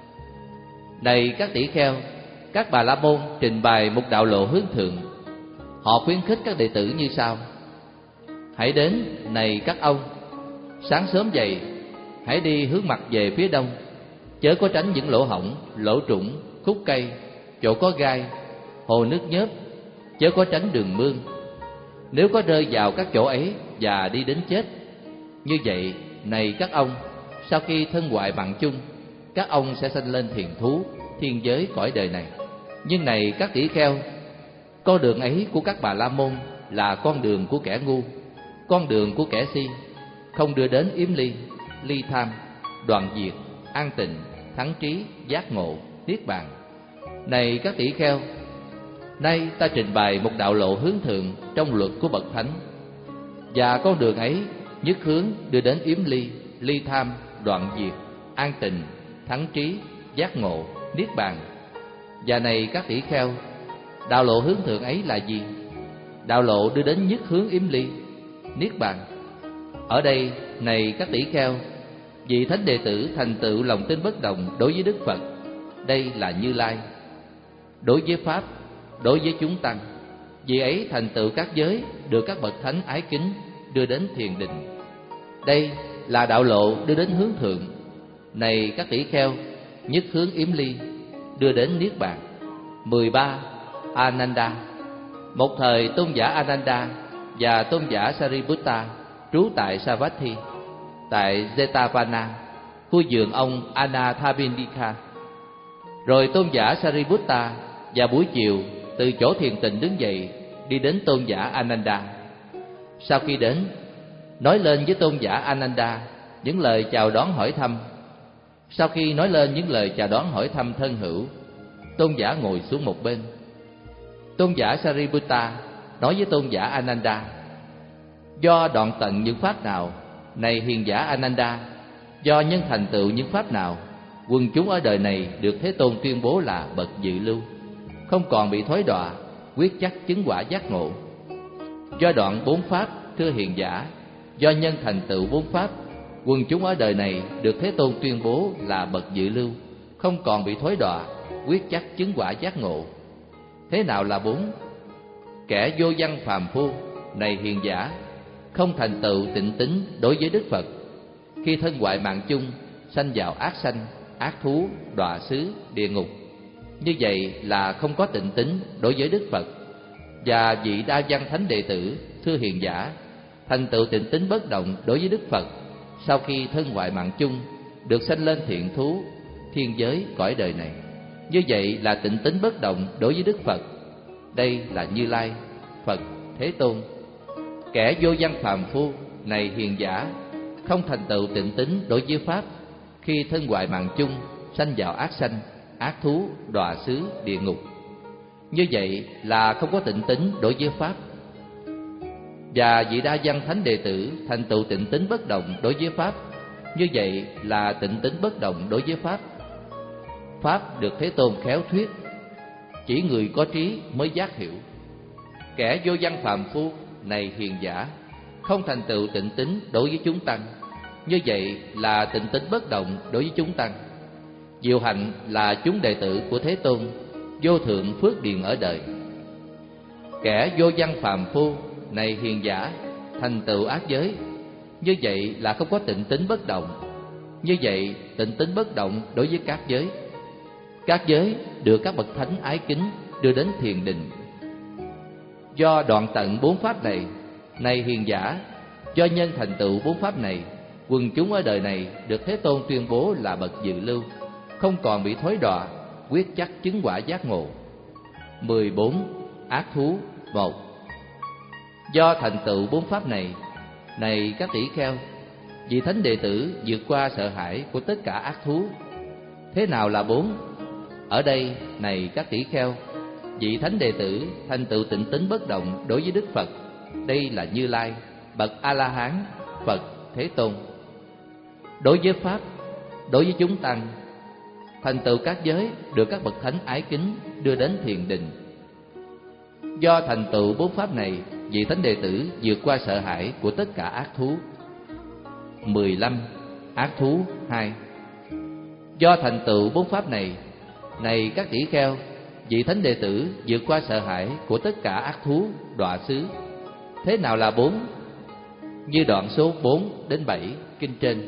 Này các tỷ kheo, các Bà La Môn trình bày một đạo lộ hướng thượng. Họ khuyến khích các đệ tử như sau: Hãy đến, này các ông, sáng sớm dậy, hãy đi hướng mặt về phía đông, chớ có tránh những lỗ hổng, lỗ trũng, khúc cây, chỗ có gai, hồ nước nhớp, chớ có tránh đường mương. Nếu có rơi vào các chỗ ấy và đi đến chết, như vậy, này các ông, sau khi thân hoại mạng chung, các ông sẽ sanh lên thiền thú, thiên giới cõi đời này. Nhưng này các tỷ kheo, con đường ấy của các Bà La Môn là con đường của kẻ ngu, con đường của kẻ si, không đưa đến yếm ly, ly tham, đoạn diệt, an tịnh, thắng trí, giác ngộ, niết bàn. Này các tỷ kheo, nay ta trình bày một đạo lộ hướng thượng trong luật của bậc thánh, và con đường ấy nhất hướng đưa đến yếm ly, ly tham, đoạn diệt, an tịnh, thắng trí, giác ngộ, niết bàn. Và này các tỷ kheo, đạo lộ hướng thượng ấy là gì? Đạo lộ đưa đến nhất hướng yếm ly, niết bàn. Ở đây, này các tỷ kheo, vị thánh đệ tử thành tựu lòng tin bất động đối với Đức Phật. Đây là Như Lai. Đối với pháp, đối với chúng tăng, vị ấy thành tựu các giới, được các bậc thánh ái kính đưa đến thiền định. Đây là đạo lộ đưa đến hướng thượng. Này các tỷ kheo, nhất hướng yếm ly, đưa đến niết bàn. Mười ba. Ananda. Một thời tôn giả Ananda và tôn giả Sariputta trú tại Savatthi. tại Jetavana, khu vườn ông Anathapindika. Rồi tôn giả Sariputta vào buổi chiều từ chỗ thiền tịnh đứng dậy, đi đến tôn giả Ananda. Sau khi đến, nói lên với tôn giả Ananda những lời chào đón hỏi thăm. Sau khi nói lên những lời chào đón hỏi thăm thân hữu, tôn giả ngồi xuống một bên. Tôn giả Sariputta nói với tôn giả Ananda: do đoạn tận những pháp nào, này hiền giả Ananda, do nhân thành tựu những pháp nào, quần chúng ở đời này được Thế Tôn tuyên bố là bậc dự lưu, không còn bị thối đọa, quyết chắc chứng quả giác ngộ. Do đoạn bốn pháp, thưa hiền giả, do nhân thành tựu bốn pháp, quần chúng ở đời này được Thế Tôn tuyên bố là bậc dự lưu, không còn bị thối đọa, quyết chắc chứng quả giác ngộ. Thế nào là bốn? Kẻ vô văn phàm phu, này hiền giả, không thành tựu tịnh tín đối với Đức Phật, khi thân hoại mạng chung, sanh vào ác sanh, ác thú, đọa xứ, địa ngục. Như vậy là không có tịnh tín đối với Đức Phật. Và vị đa văn thánh đệ tử, thưa hiền giả, thành tựu tịnh tín bất động đối với Đức Phật, sau khi thân hoại mạng chung, được sanh lên thiện thú, thiên giới, cõi đời này. Như vậy là tịnh tín bất động đối với Đức Phật. Đây là Như Lai, Phật, Thế Tôn. Kẻ vô văn phàm phu, này hiền giả, không thành tựu tịnh tín đối với pháp, khi thân hoại mạng chung, sanh vào ác sanh, ác thú, đọa xứ, địa ngục. Như vậy là không có tịnh tín đối với pháp. Và vị đa văn thánh đệ tử thành tựu tịnh tín bất động đối với pháp, như vậy là tịnh tín bất động đối với pháp. Pháp được Thế Tôn khéo thuyết, chỉ người có trí mới giác hiểu. Kẻ vô văn phàm phu, này hiền giả, không thành tựu tịnh tín đối với chúng tăng, như vậy là tịnh tín bất động đối với chúng tăng. Diệu hạnh là chúng đệ tử của Thế Tôn, vô thượng phước điền ở đời. Kẻ vô văn phàm phu, này hiền giả, thành tựu ác giới, như vậy là không có tịnh tín bất động. Như vậy tịnh tín bất động đối với các giới. Các giới được các bậc thánh ái kính đưa đến thiền định. Do đoạn tận bốn pháp này, này hiền giả, do nhân thành tựu bốn pháp này, quần chúng ở đời này được Thế Tôn tuyên bố là bậc dự lưu, không còn bị thối đọa, quyết chắc chứng quả giác ngộ. mười bốn. Ác thú. Một. Do thành tựu bốn pháp này, này các tỷ kheo, vị thánh đệ tử vượt qua sợ hãi của tất cả ác thú. Thế nào là bốn? Ở đây, này các tỷ kheo, vị thánh đệ tử thành tựu tịnh tín bất động đối với Đức Phật. Đây là Như Lai, bậc A La Hán, Phật, Thế Tôn. Đối với pháp, đối với chúng tăng, thành tựu các giới được các bậc thánh ái kính đưa đến thiền định. Do thành tựu bốn pháp này, vị thánh đệ tử vượt qua sợ hãi của tất cả ác thú. mười lăm. Ác thú. Hai. Do thành tựu bốn pháp này, này các tỷ kheo, vị thánh đệ tử vượt qua sợ hãi của tất cả ác thú, đọa xứ. Thế nào là bốn? Như đoạn số bốn đến bảy kinh trên.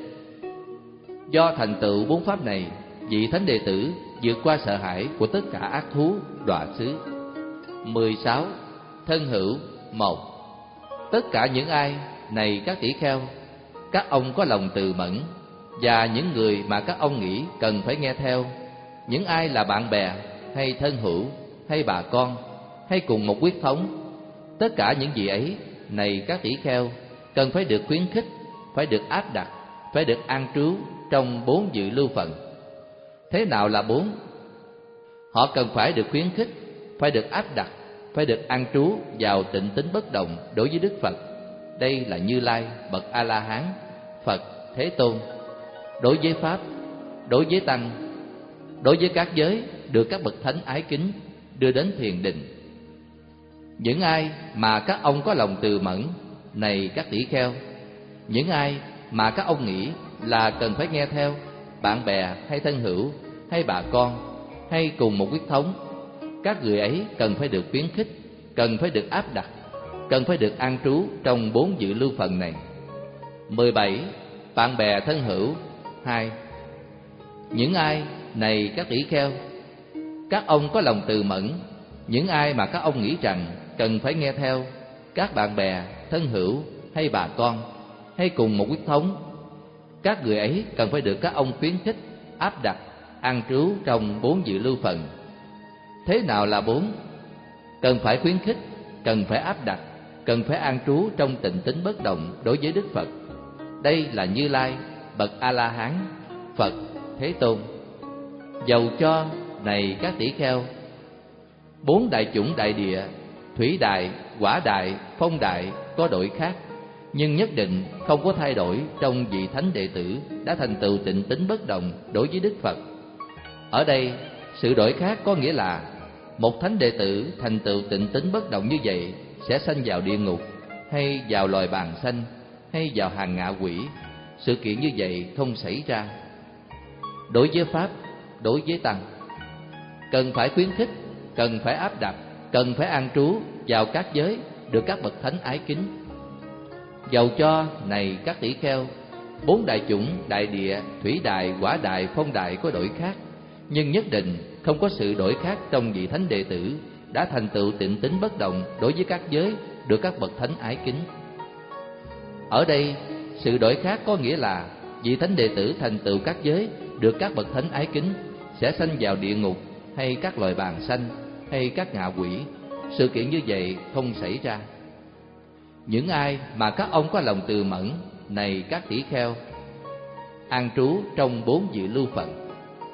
Do thành tựu bốn pháp này, vị thánh đệ tử vượt qua sợ hãi của tất cả ác thú, đọa xứ. mười sáu. Thân hữu. Một. Tất cả những ai, này các tỷ kheo, các ông có lòng từ mẫn, và những người mà các ông nghĩ cần phải nghe theo, những ai là bạn bè hay thân hữu hay bà con hay cùng một huyết thống, tất cả những gì ấy, này các tỷ kheo, cần phải được khuyến khích, phải được áp đặt, phải được an trú trong bốn dự lưu phần. Thế nào là bốn? Họ cần phải được khuyến khích, phải được áp đặt, phải được an trú vào tịnh tín bất động đối với Đức Phật. Đây là Như Lai, bậc A La Hán, Phật, Thế Tôn. Đối với pháp, đối với tăng, đối với các giới được các bậc thánh ái kính đưa đến thiền định. Những ai mà các ông có lòng từ mẫn, này các tỷ kheo, những ai mà các ông nghĩ là cần phải nghe theo, bạn bè hay thân hữu hay bà con hay cùng một huyết thống, các người ấy cần phải được khuyến khích, cần phải được áp đặt, cần phải được an trú trong bốn dự lưu phần này. mười bảy. Bạn bè thân hữu. Hai. Những ai, này các tỷ kheo, các ông có lòng từ mẫn, những ai mà các ông nghĩ rằng cần phải nghe theo, các bạn bè, thân hữu hay bà con hay cùng một huyết thống, các người ấy cần phải được các ông khuyến khích, áp đặt, an trú trong bốn dự lưu phần. Thế nào là bốn? Cần phải khuyến khích, cần phải áp đặt, cần phải an trú trong tịnh tín bất động đối với Đức Phật. Đây là Như Lai, bậc A-la-hán, Phật, Thế Tôn. Dầu cho này các tỷ kheo, bốn đại chủng đại địa, thủy đại, hỏa đại, phong đại có đổi khác, nhưng nhất định không có thay đổi trong vị thánh đệ tử đã thành tựu tịnh tín bất động đối với Đức Phật. Ở đây, sự đổi khác có nghĩa là một thánh đệ tử thành tựu tịnh tín bất động như vậy sẽ sanh vào địa ngục, hay vào loài bàng sanh, hay vào hàng ngạ quỷ. Sự kiện như vậy không xảy ra. Đối với Pháp, đối với Tăng, cần phải khuyến khích, cần phải áp đặt, cần phải an trú vào các giới được các bậc thánh ái kính. Dầu cho này các tỷ kheo, bốn đại chủng đại địa, thủy đại, hỏa đại, phong đại có đổi khác, nhưng nhất định không có sự đổi khác trong vị thánh đệ tử đã thành tựu tịnh tín bất động đối với các giới được các bậc thánh ái kính. Ở đây, sự đổi khác có nghĩa là vị thánh đệ tử thành tựu các giới được các bậc thánh ái kính sẽ sanh vào địa ngục, hay các loài bàng sanh, hay các ngạ quỷ. Sự kiện như vậy không xảy ra. Những ai mà các ông có lòng từ mẫn, này các tỷ kheo, an trú trong bốn dự lưu phận.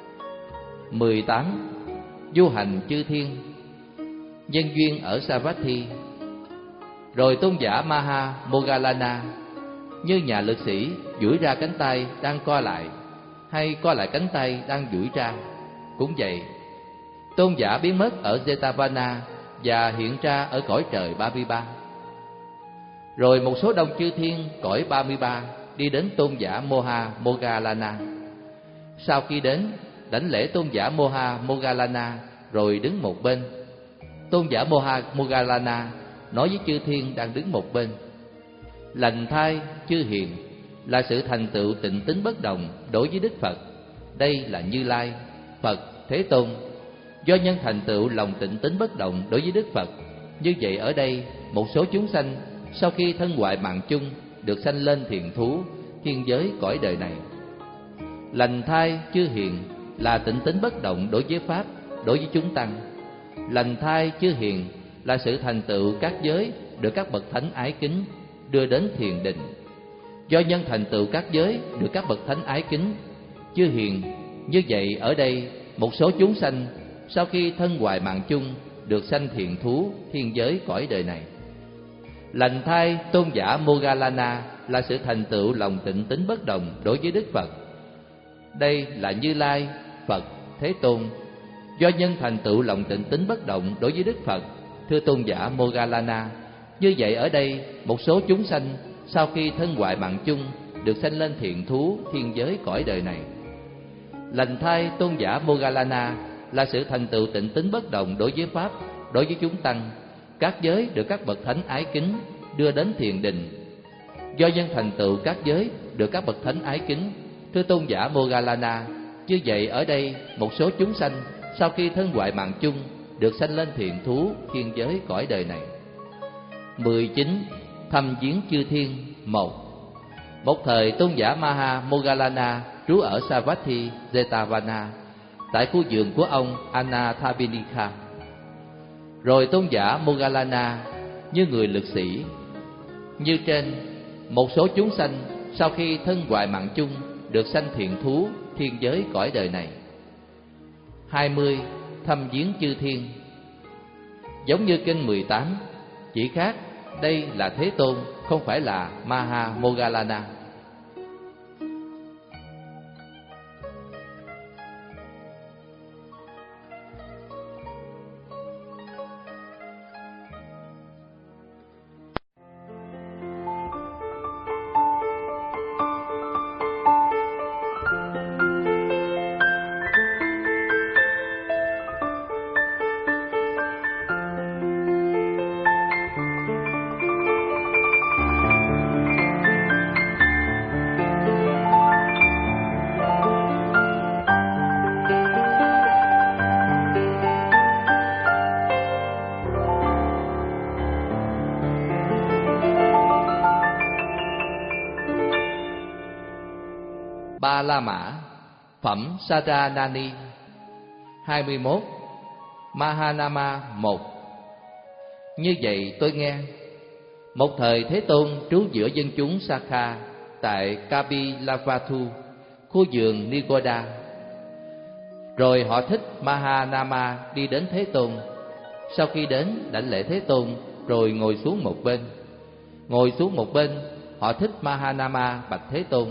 Mười tám. Du hành chư thiên, nhân duyên ở Savatthi. Rồi tôn giả Maha Moggallana như nhà lực sĩ duỗi ra cánh tay đang co lại, hay co lại cánh tay đang duỗi ra. Cũng vậy, tôn giả biến mất ở Jetavana và hiện ra ở cõi trời ba mươi ba. Rồi một số đông chư thiên cõi ba mươi ba đi đến tôn giả Moha Moggallana. Sau khi đến, đảnh lễ tôn giả Moha Moggallana rồi đứng một bên. Tôn giả Moha Moggallana nói với chư thiên đang đứng một bên: lành thai chư hiền là sự thành tựu tịnh tín bất động đối với Đức Phật. Đây là Như Lai, Phật, Thế Tôn. Do nhân thành tựu lòng tịnh tín bất động đối với Đức Phật, như vậy ở đây một số chúng sanh sau khi thân hoại mạng chung được sanh lên thiền thú, thiên giới cõi đời này. Lành thai chư hiền là tịnh tín bất động đối với Pháp, đối với chúng tăng. Lành thai chư hiền là sự thành tựu các giới được các bậc thánh ái kính đưa đến thiền định. Do nhân thành tựu các giới được các bậc thánh ái kính, chư hiền, như vậy ở đây một số chúng sanh sau khi thân hoại mạng chung được sanh thiền thú, thiên giới cõi đời này. Lành thai tôn giả Moggallana là sự thành tựu lòng tịnh tín bất động đối với Đức Phật. Đây là Như Lai, Phật, Thế Tôn. Do nhân thành tựu lòng tịnh tín bất động đối với Đức Phật, thưa tôn giả Moggallana, như vậy ở đây một số chúng sanh sau khi thân hoại mạng chung được sanh lên thiện thú, thiên giới cõi đời này. Lành thai tôn giả Moggallana là sự thành tựu tịnh tín bất động đối với Pháp, đối với chúng tăng, các giới được các bậc thánh ái kính đưa đến thiền định. Do nhân thành tựu các giới được các bậc thánh ái kính, thưa tôn giả Moggallana, như vậy ở đây một số chúng sanh sau khi thân hoại mạng chung được sanh lên thiện thú, thiên giới cõi đời này. Mười chín. Thăm viếng chư thiên. Một. Một thời tôn giả Maha Moggallana trú ở Savatthi, Jetavana, tại khu vườn của ông Anathapindika. Rồi tôn giả Moggallana như người lực sĩ. Như trên, một số chúng sanh sau khi thân hoại mạng chung được sanh thiện thú, thiên giới cõi đời này. Hai mươi. Thăm viếng chư thiên. Giống như kinh mười tám, chỉ khác đây là Thế Tôn, không phải là Maha Moggallana. Ba La Mã, phẩm Saranani. Hai mươi mốt. Mahanama một. Như vậy tôi nghe, một thời Thế Tôn trú giữa dân chúng Sakha tại Kapilavatthu, khu vườn Nigoda. Rồi họ thích Mahanama đi đến Thế Tôn. Sau khi đến đảnh lễ Thế Tôn rồi ngồi xuống một bên. Ngồi xuống một bên, họ thích Mahanama bạch Thế Tôn: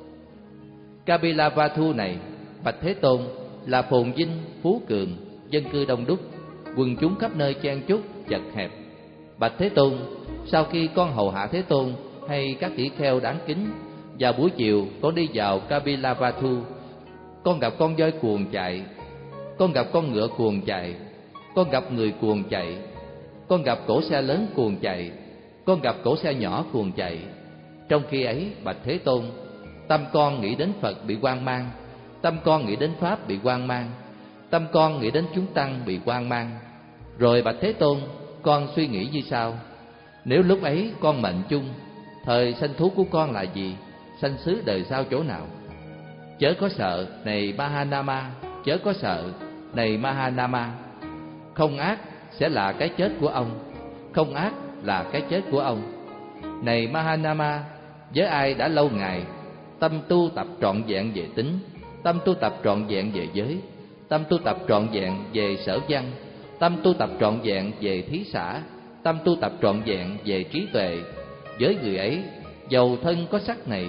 Kapilavatthu này, bạch Thế Tôn, là phồn vinh, phú cường, dân cư đông đúc, quần chúng khắp nơi chen chúc, chật hẹp. Bạch Thế Tôn, sau khi con hầu hạ Thế Tôn hay các tỷ kheo đáng kính, vào buổi chiều con đi vào Kapilavatthu, con gặp con voi cuồng chạy, con gặp con ngựa cuồng chạy, con gặp người cuồng chạy, con gặp cỗ xe lớn cuồng chạy, con gặp cỗ xe nhỏ cuồng chạy. Trong khi ấy, bạch Thế Tôn, tâm con nghĩ đến Phật bị hoang mang, tâm con nghĩ đến Pháp bị hoang mang, tâm con nghĩ đến chúng tăng bị hoang mang. Rồi bạch Thế Tôn, con suy nghĩ như sau: nếu lúc ấy con mệnh chung, thời sanh thú của con là gì, sanh xứ đời sau chỗ nào? Chớ có sợ này Mahanama, chớ có sợ này Mahanama. Không ác sẽ là cái chết của ông, không ác là cái chết của ông. Này Mahanama, với ai đã lâu ngày tâm tu tập trọn vẹn về tính, tâm tu tập trọn vẹn về giới, tâm tu tập trọn vẹn về sở văn, tâm tu tập trọn vẹn về thí xã, tâm tu tập trọn vẹn về trí tuệ, với người ấy, dầu thân có sắc này,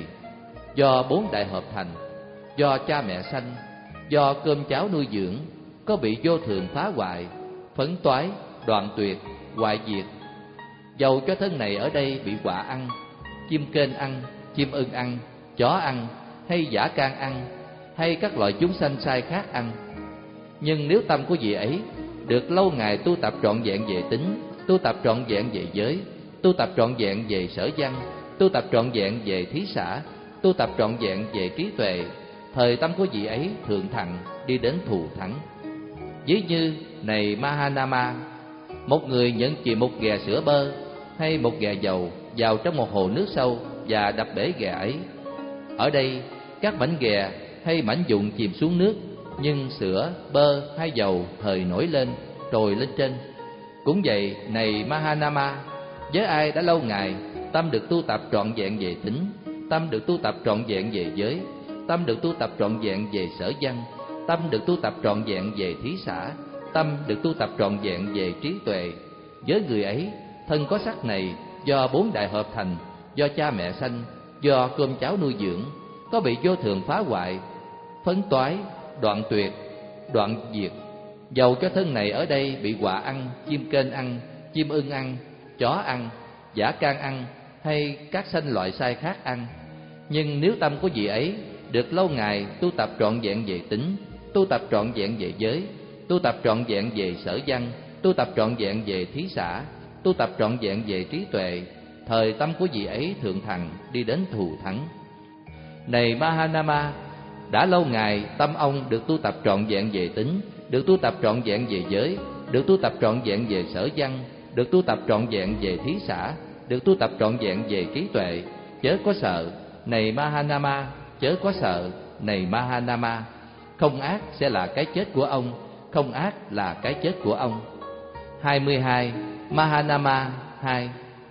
do bốn đại hợp thành, do cha mẹ sanh, do cơm cháo nuôi dưỡng, có bị vô thường phá hoại, phấn toái, đoạn tuyệt, hoại diệt. Dầu cho thân này ở đây bị quạ ăn, chim kên ăn, chim ưng ăn, chó ăn, hay dã can ăn, hay các loại chúng sanh sai khác ăn, nhưng nếu tâm của vị ấy được lâu ngày tu tập trọn vẹn về tính, tu tập trọn vẹn về giới, tu tập trọn vẹn về sở văn, tu tập trọn vẹn về thí xã, tu tập trọn vẹn về trí tuệ, thời tâm của vị ấy thượng thặng, đi đến thù thắng. Ví như này Mahanama, một người nhận chìm một ghè sữa bơ hay một ghè dầu vào trong một hồ nước sâu và đập bể ghè ấy. Ở đây các mảnh ghè hay mảnh vụn chìm xuống nước, nhưng sữa, bơ hay dầu thời nổi lên, trồi lên trên. Cũng vậy, này Mahanama, với ai đã lâu ngày tâm được tu tập trọn vẹn về tính, tâm được tu tập trọn vẹn về giới, tâm được tu tập trọn vẹn về sở văn, tâm được tu tập trọn vẹn về thí xã, tâm được tu tập trọn vẹn về trí tuệ, với người ấy, thân có sắc này do bốn đại hợp thành, do cha mẹ sanh, do cơm cháo nuôi dưỡng, có bị vô thường phá hoại, phấn toái, đoạn tuyệt, đoạn diệt. Dầu cho thân này ở đây bị quạ ăn, chim kên ăn, chim ưng ăn, chó ăn, dã can ăn, hay các sanh loại sai khác ăn, nhưng nếu tâm của vị ấy được lâu ngày tu tập trọn vẹn về tính, tu tập trọn vẹn về giới, tu tập trọn vẹn về sở văn, tu tập trọn vẹn về thí xã, tu tập trọn vẹn về trí tuệ, thời tâm của vị ấy thượng thặng, đi đến thù thắng. Này Mahanama, đã lâu ngày tâm ông được tu tập trọn vẹn về tính, được tu tập trọn vẹn về giới, được tu tập trọn vẹn về sở văn, được tu tập trọn vẹn về thí xã, được tu tập trọn vẹn về trí tuệ, chớ có sợ này Mahanama, chớ có sợ này Mahanama. Không ác sẽ là cái chết của ông, không ác là cái chết của ông. Hai mươi hai. Mahanama hai.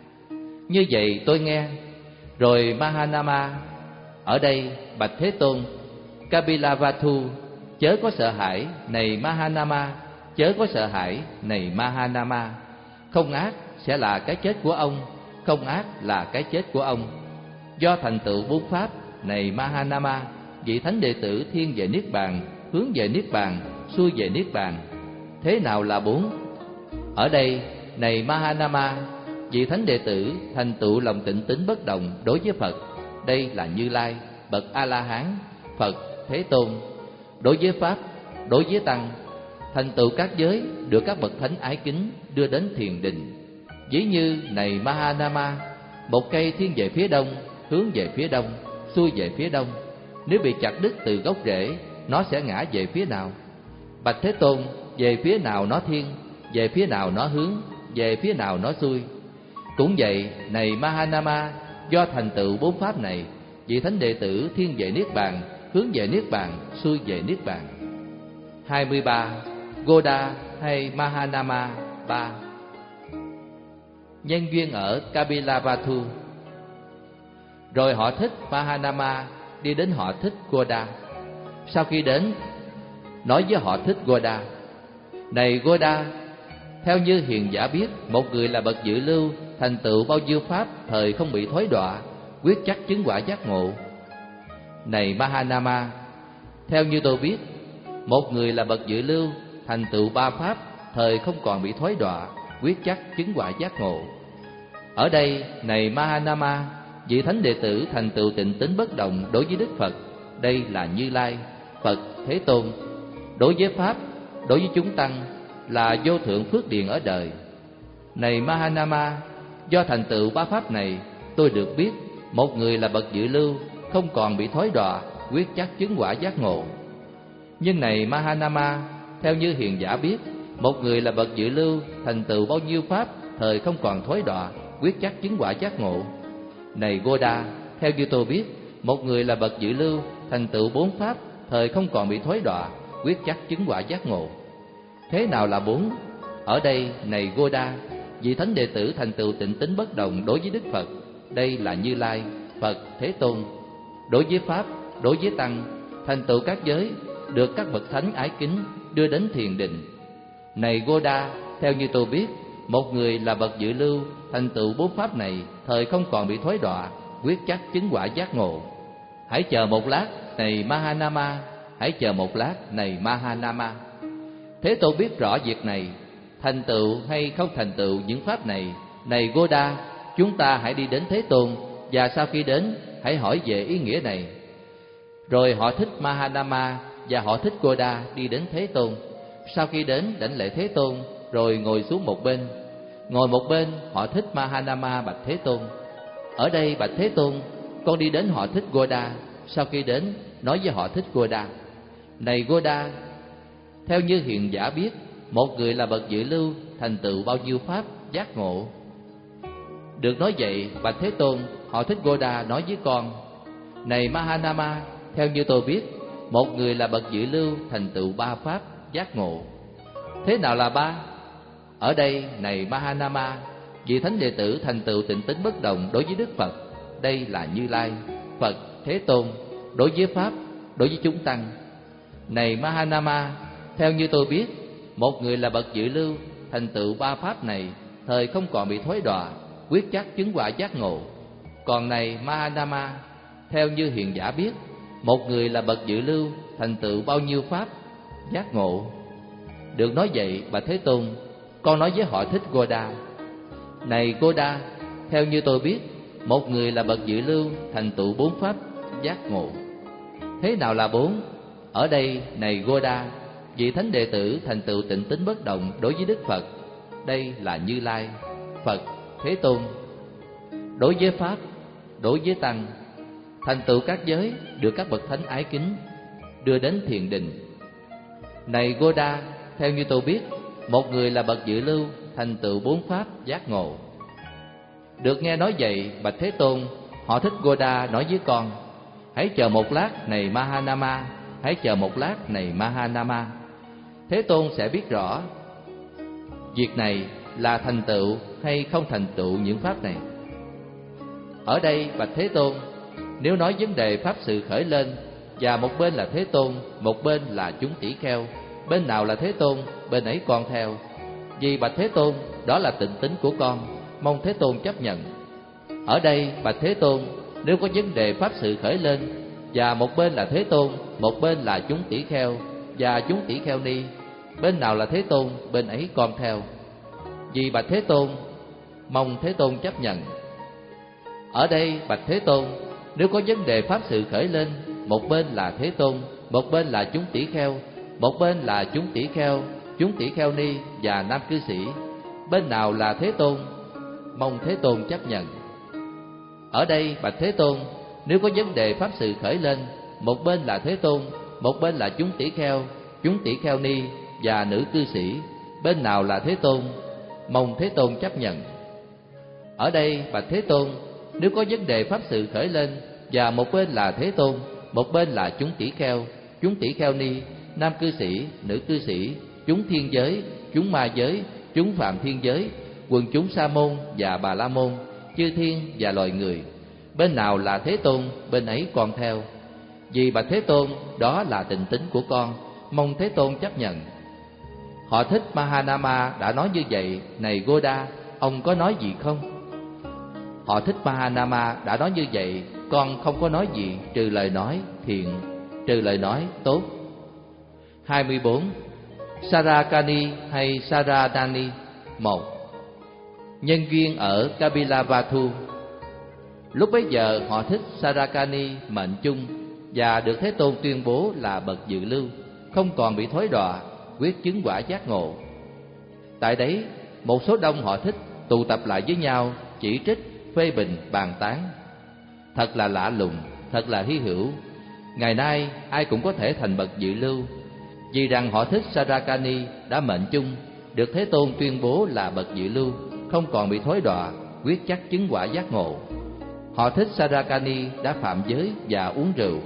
Như vậy tôi nghe. Rồi Mahanama ở đây bạch Thế Tôn: Kapilavatthu, chớ có sợ hãi này Mahanama, chớ có sợ hãi này Mahanama. Không ác sẽ là cái chết của ông, không ác là cái chết của ông. Do thành tựu bốn pháp này Mahanama, vị thánh đệ tử thiên về niết bàn, hướng về niết bàn, xuôi về niết bàn. Thế nào là bốn? Ở đây này Mahanama, vị thánh đệ tử thành tựu lòng tịnh tín bất động đối với Phật, đây là Như Lai, bậc A La Hán, Phật, Thế Tôn. Đối với pháp, đối với tăng, thành tựu các giới được các bậc thánh ái kính đưa đến thiền định. Ví như này Mahanama, một cây thiên về phía đông, hướng về phía đông, xuôi về phía đông. Nếu bị chặt đứt từ gốc rễ, nó sẽ ngã về phía nào? Bạch Thế Tôn, về phía nào nó thiên, về phía nào nó hướng, về phía nào nó xuôi. Cũng vậy, này Mahanama, do thành tựu bốn pháp này, vị thánh đệ tử thiên về niết bàn, hướng về niết bàn, xuôi về niết bàn. hai mươi ba. Goda hay Mahanama ba. Nhân duyên ở Kapilavatthu. Rồi họ thích Mahanama đi đến họ thích Goda. Sau khi đến, nói với họ thích Goda: này Goda, theo như hiền giả biết, một người là bậc dự lưu, thành tựu bao nhiêu pháp, thời không bị thối đọa, quyết chắc chứng quả giác ngộ. Này Mahanama, theo như tôi biết, một người là bậc dự lưu, thành tựu ba pháp, thời không còn bị thối đọa, quyết chắc chứng quả giác ngộ. Ở đây, này Mahanama, vị thánh đệ tử thành tựu tịnh tính bất động đối với Đức Phật, đây là Như Lai, Phật, Thế Tôn. Đối với pháp, đối với chúng tăng là vô thượng phước điền ở đời. Này Mahanama, do thành tựu ba pháp này, tôi được biết một người là bậc dự lưu, không còn bị thối đọa, quyết chắc chứng quả giác ngộ. Nhưng này Mahanama, theo như hiền giả biết, một người là bậc dự lưu, thành tựu bao nhiêu pháp, thời không còn thối đọa, quyết chắc chứng quả giác ngộ. Này Goda, theo như tôi biết, một người là bậc dự lưu, thành tựu bốn pháp, thời không còn bị thối đọa, quyết chắc chứng quả giác ngộ. Thế nào là bốn? Ở đây, này Goda, vị thánh đệ tử thành tựu tịnh tính bất động đối với Đức Phật, đây là Như Lai, Phật, Thế Tôn. Đối với pháp, đối với tăng, thành tựu các giới, được các bậc thánh ái kính đưa đến thiền định. Này Goda, theo như tôi biết, một người là bậc dự lưu, thành tựu bốn pháp này, thời không còn bị thối đọa, quyết chắc chứng quả giác ngộ. Hãy chờ một lát, này Mahanama, hãy chờ một lát, này Mahanama. Thế Tôn biết rõ việc này, thành tựu hay không thành tựu những pháp này, này Goda, chúng ta hãy đi đến Thế Tôn, và sau khi đến, hãy hỏi về ý nghĩa này. Rồi họ thích Mahanama và họ thích Goda đi đến Thế Tôn. Sau khi đến, đảnh lễ Thế Tôn, rồi ngồi xuống một bên. Ngồi một bên, họ thích Mahanama bạch Thế Tôn: ở đây bạch Thế Tôn, con đi đến họ thích Goda. Sau khi đến, nói với họ thích Goda: này Goda, theo như hiền giả biết, một người là bậc dự lưu, thành tựu bao nhiêu pháp, giác ngộ. Được nói vậy, bạch Thế Tôn, họ thích Goda nói với con: này Mahanama, theo như tôi biết, một người là bậc dự lưu, thành tựu ba pháp, giác ngộ. Thế nào là ba? Ở đây, này Mahanama, vị thánh đệ tử thành tựu tịnh tính bất động đối với Đức Phật, đây là Như Lai, Phật, Thế Tôn. Đối với pháp, đối với chúng tăng. Này Mahanama, theo như tôi biết, một người là bậc dự lưu, thành tựu ba pháp này, thời không còn bị thối đọa, quyết chắc chứng quả giác ngộ. Còn này Mahanama, theo như hiền giả biết, một người là bậc dự lưu, thành tựu bao nhiêu pháp, giác ngộ. Được nói vậy, bạch Thế Tôn, con nói với họ thích Goda: này Goda, theo như tôi biết, một người là bậc dự lưu, thành tựu bốn pháp, giác ngộ. Thế nào là bốn? Ở đây, này Goda, vị thánh đệ tử thành tựu tịnh tính bất động đối với Đức Phật, đây là Như Lai, Phật, Thế Tôn. Đối với pháp, đối với tăng, thành tựu các giới, được các bậc thánh ái kính đưa đến thiền định. Này Goda, theo như tôi biết, một người là bậc dự lưu, thành tựu bốn pháp, giác ngộ. Được nghe nói vậy, bạch Thế Tôn, họ thích Goda nói với con: hãy chờ một lát, này Mahanama, hãy chờ một lát, này Mahanama. Thế Tôn sẽ biết rõ việc này là thành tựu hay không thành tựu những pháp này. Ở đây, bạch Thế Tôn, nếu nói vấn đề pháp sự khởi lên, và một bên là Thế Tôn, một bên là chúng tỷ kheo, bên nào là Thế Tôn, bên ấy con theo. Vì bạch Thế Tôn, đó là tịnh tính của con, mong Thế Tôn chấp nhận. Ở đây, bạch Thế Tôn, nếu có vấn đề pháp sự khởi lên, và một bên là Thế Tôn, một bên là chúng tỷ kheo và chúng tỷ kheo ni, bên nào là Thế Tôn, bên ấy con theo. Vì bạch Thế Tôn, mong Thế Tôn chấp nhận. Ở đây, bạch Thế Tôn, nếu có vấn đề pháp sự khởi lên, một bên là Thế Tôn, một bên là chúng tỷ kheo, một bên là chúng tỷ kheo, chúng tỷ kheo ni và nam cư sĩ, bên nào là Thế Tôn, mong Thế Tôn chấp nhận. Ở đây, bạch Thế Tôn, nếu có vấn đề pháp sự khởi lên, một bên là Thế Tôn, một bên là chúng tỷ kheo, chúng tỷ kheo ni và nữ cư sĩ, bên nào là Thế Tôn, mong Thế Tôn chấp nhận. Ở đây, bạch Thế Tôn, nếu có vấn đề pháp sự khởi lên, và một bên là Thế Tôn, một bên là chúng tỷ kheo, chúng tỷ kheo ni, nam cư sĩ, nữ cư sĩ, chúng thiên giới, chúng ma giới, chúng phạm thiên giới, quần chúng sa môn và bà la môn, chư thiên và loài người. Bên nào là Thế Tôn, bên ấy con theo. Vì bạch Thế Tôn, đó là tịnh tín của con, mong Thế Tôn chấp nhận. Họ Thích Mahanama đã nói như vậy, này Goda, ông có nói gì không? Họ Thích Mahanama đã nói như vậy, con không có nói gì trừ lời nói thiện, trừ lời nói tốt. hai mươi bốn. Sarakani hay Saradani. Một. Nhân duyên ở Kapilavatthu. Lúc bấy giờ họ Thích Sarakani mệnh chung và được Thế Tôn tuyên bố là bậc dự lưu, không còn bị thối đọa, quyết chứng quả giác ngộ. Tại đấy, một số đông họ Thích tụ tập lại với nhau, chỉ trích, phê bình, bàn tán. Thật là lạ lùng, thật là hy hữu. Ngày nay ai cũng có thể thành bậc dự lưu, vì rằng họ Thích Sarakani đã mệnh chung, được Thế Tôn tuyên bố là bậc dự lưu, không còn bị thối đọa, quyết chắc chứng quả giác ngộ. Họ Thích Sarakani đã phạm giới và uống rượu.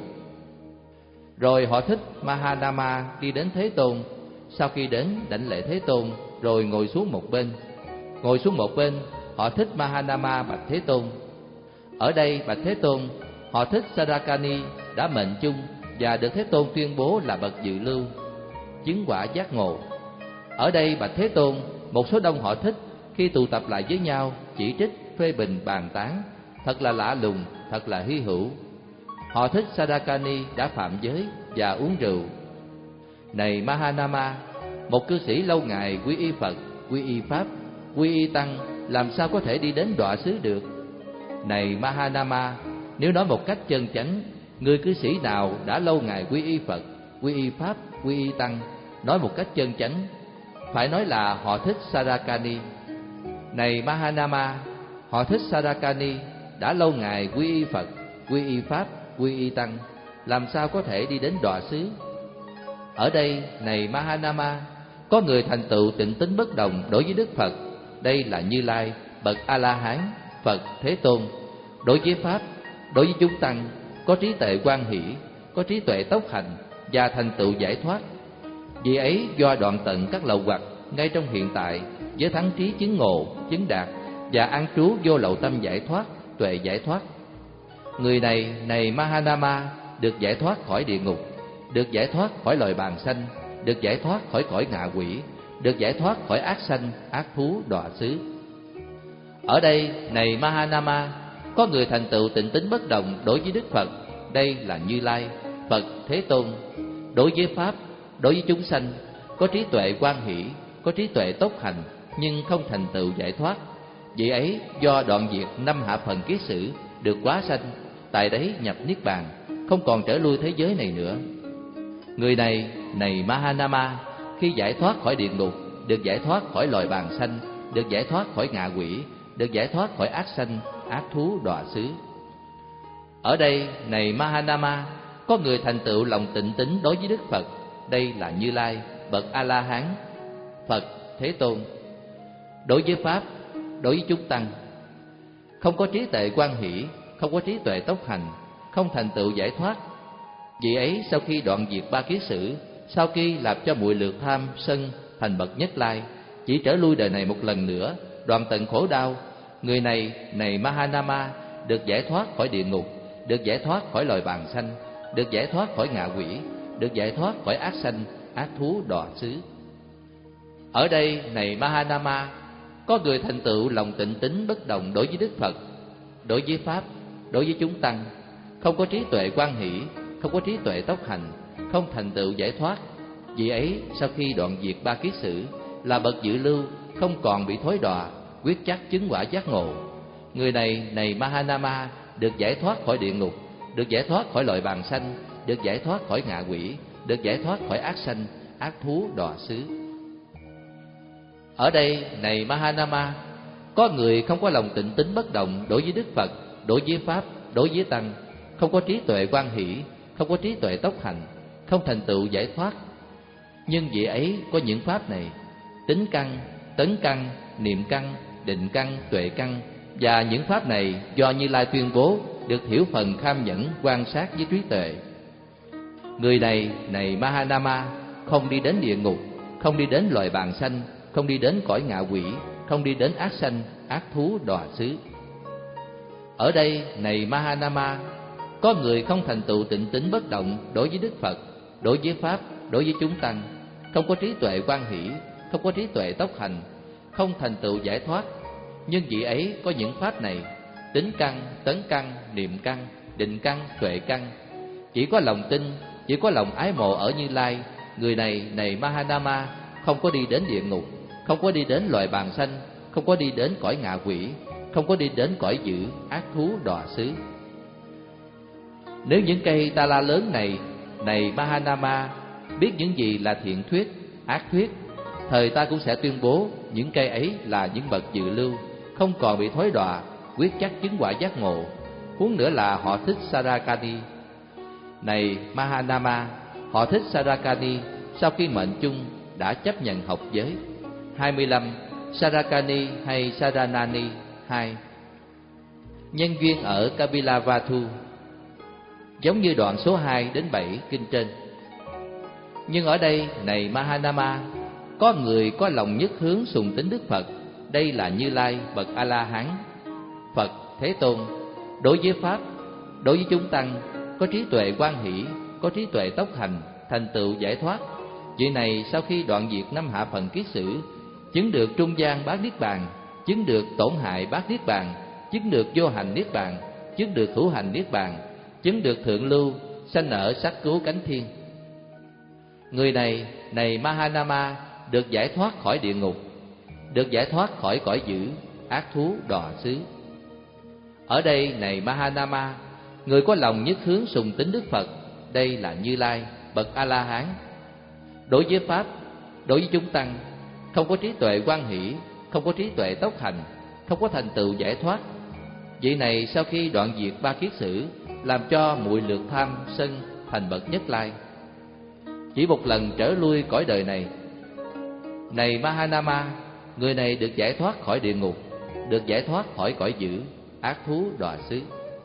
Rồi họ Thích Mahanama đi đến Thế Tôn. Sau khi đến đảnh lễ Thế Tôn, rồi ngồi xuống một bên. Ngồi xuống một bên, họ Thích Mahanama bạch Thế Tôn: ở đây bạch Thế Tôn, họ Thích Sarakani đã mệnh chung và được Thế Tôn tuyên bố là bậc dự lưu, chứng quả giác ngộ. Ở đây bạch Thế Tôn, một số đông họ Thích khi tụ tập lại với nhau, chỉ trích, phê bình, bàn tán. Thật là lạ lùng, thật là hy hữu. Họ Thích Sarakani đã phạm giới và uống rượu. Này Mahanama, một cư sĩ lâu ngày quy y Phật, quy y Pháp, quy y Tăng, làm sao có thể đi đến đọa xứ được? Này Mahanama, nếu nói một cách chân chánh, người cư sĩ nào đã lâu ngày quy y Phật, quy y Pháp, quy y Tăng, nói một cách chân chánh, phải nói là họ Thích Sarakani. Này Mahanama, họ Thích Sarakani đã lâu ngày quy y Phật, quy y Pháp, quy y Tăng, làm sao có thể đi đến đọa xứ? Ở đây, này Mahanama, có người thành tựu tịnh tín bất đồng đối với Đức Phật. Đây là Như Lai, bậc A-la-hán, Phật, Thế Tôn. Đối với Pháp, đối với chúng Tăng, có trí tuệ quan hỷ, có trí tuệ tốc hành và thành tựu giải thoát. Vì ấy do đoạn tận các lậu hoặc ngay trong hiện tại, với thắng trí chứng ngộ, chứng đạt và an trú vô lậu tâm giải thoát, tuệ giải thoát. Người này, này Mahanama, được giải thoát khỏi địa ngục, được giải thoát khỏi loài bàng sanh, được giải thoát khỏi cõi ngạ quỷ, được giải thoát khỏi ác sanh, ác thú, đọa xứ. Ở đây, này Mahanama, có người thành tựu tịnh tín bất đồng đối với Đức Phật. Đây là Như Lai, Phật, Thế Tôn. Đối với Pháp, đối với chúng sanh, có trí tuệ quan hỷ, có trí tuệ tốc hành, nhưng không thành tựu giải thoát. Vì ấy do đoạn diệt năm hạ phần kiết sử, được quá sanh, tại đấy nhập niết bàn, không còn trở lui thế giới này nữa. Người này, này Mahanama, khi giải thoát khỏi địa ngục, được giải thoát khỏi loài bàng sanh, được giải thoát khỏi ngạ quỷ, được giải thoát khỏi ác sanh, ác thú, đọa xứ. Ở đây, này Mahanama, có người thành tựu lòng tịnh tín đối với Đức Phật. Đây là Như Lai, bậc A-la-hán, Phật, Thế Tôn. Đối với Pháp, đối với chúng Tăng, không có trí tuệ quan hỷ, không có trí tuệ tốc hành, không thành tựu giải thoát. Vì ấy sau khi đoạn diệt ba kiết sử, sau khi làm cho muội lược tham sân thành bậc Nhất Lai, chỉ trở lui đời này một lần nữa, đoạn tận khổ đau. Người này, này Mahanama, được giải thoát khỏi địa ngục, được giải thoát khỏi loài bàng sanh, được giải thoát khỏi ngạ quỷ, được giải thoát khỏi ác sanh, ác thú, đọa xứ. Ở đây, này Mahanama, có người thành tựu lòng tịnh tín bất đồng đối với Đức Phật, đối với Pháp, đối với chúng Tăng, không có trí tuệ quan hỷ, không có trí tuệ tốc hành, không thành tựu giải thoát. Vì ấy sau khi đoạn diệt ba kiết sử, là bậc dự lưu, không còn bị thối đọa, quyết chắc chứng quả giác ngộ. Người này, này Mahanama, được giải thoát khỏi địa ngục, được giải thoát khỏi loài bàng sanh, được giải thoát khỏi ngạ quỷ, được giải thoát khỏi ác sanh, ác thú, đọa xứ. Ở đây, này Mahanama, có người không có lòng tịnh tín bất đồng đối với Đức Phật, đối với Pháp, đối với Tăng, không có trí tuệ quan hỷ, không có trí tuệ tốc hành, không thành tựu giải thoát. Nhưng vị ấy có những pháp này: tính căn, tấn căn, niệm căn, định căn, tuệ căn. Và những pháp này do Như Lai tuyên bố, được hiểu phần kham nhẫn quan sát với trí tuệ, Người này này Mahanama không đi đến địa ngục, không đi đến loài bàng sanh, không đi đến cõi ngạ quỷ, không đi đến ác sanh, ác thú đọa xứ. Ở đây này Mahanama, có người không thành tựu tịnh tín bất động đối với Đức Phật, đối với Pháp, đối với chúng tăng, không có trí tuệ quan hỷ, không có trí tuệ tốc hành, không thành tựu giải thoát. Nhưng vị ấy có những pháp này: tính căn, tấn căn, niệm căn, định căn, tuệ căn. Chỉ có lòng tin, chỉ có lòng ái mộ ở Như Lai. Người này này Mahanama không có đi đến địa ngục, không có đi đến loài bàng sanh, không có đi đến cõi ngạ quỷ, không có đi đến cõi dữ, ác thú đọa xứ. Nếu những cây ta la lớn này này Mahanama biết những gì là thiện thuyết, ác thuyết, thời ta cũng sẽ tuyên bố những cây ấy là những bậc dự lưu, không còn bị thối đọa, quyết chắc chứng quả giác ngộ. Huống nữa là họ thích Sarakani. Này Mahanama, họ thích Sarakani sau khi mệnh chung đã chấp nhận học giới. hai mươi lăm. Sarakani hay Saranani hai. Nhân duyên ở Kapilavatu, giống như đoạn số hai đến bảy kinh trên. Nhưng ở đây này Mahanama, có người có lòng nhất hướng sùng tín Đức Phật. Đây là Như Lai bậc A La Hán. Phật Thế Tôn đối với Pháp, đối với chúng tăng có trí tuệ quan hỷ, có trí tuệ tốc hành, thành tựu giải thoát. Vị này sau khi đoạn diệt năm hạ phần kiết sử, chứng được trung gian bát niết bàn, chứng được tổn hại bát niết bàn, chứng được vô hành niết bàn, chứng được hữu hành niết bàn, chứng được thượng lưu, sanh ở sắc cứu cánh thiên. Người này này Mahanama được giải thoát khỏi địa ngục, được giải thoát khỏi cõi dữ, ác thú đọa xứ. Ở đây này Mahanama, người có lòng nhất hướng sùng tín Đức Phật. Đây là Như Lai bậc A La Hán. Đối với Pháp, đối với chúng tăng, không có trí tuệ quan hỷ, không có trí tuệ tốc hành, không có thành tựu giải thoát. Vị này sau khi đoạn diệt ba kiết sử, làm cho muội lược tham sân thành bậc Nhất Lai, chỉ một lần trở lui cõi đời này. Này Mahanama, người này được giải thoát khỏi địa ngục, được giải thoát khỏi cõi dữ, ác thú đọa xứ.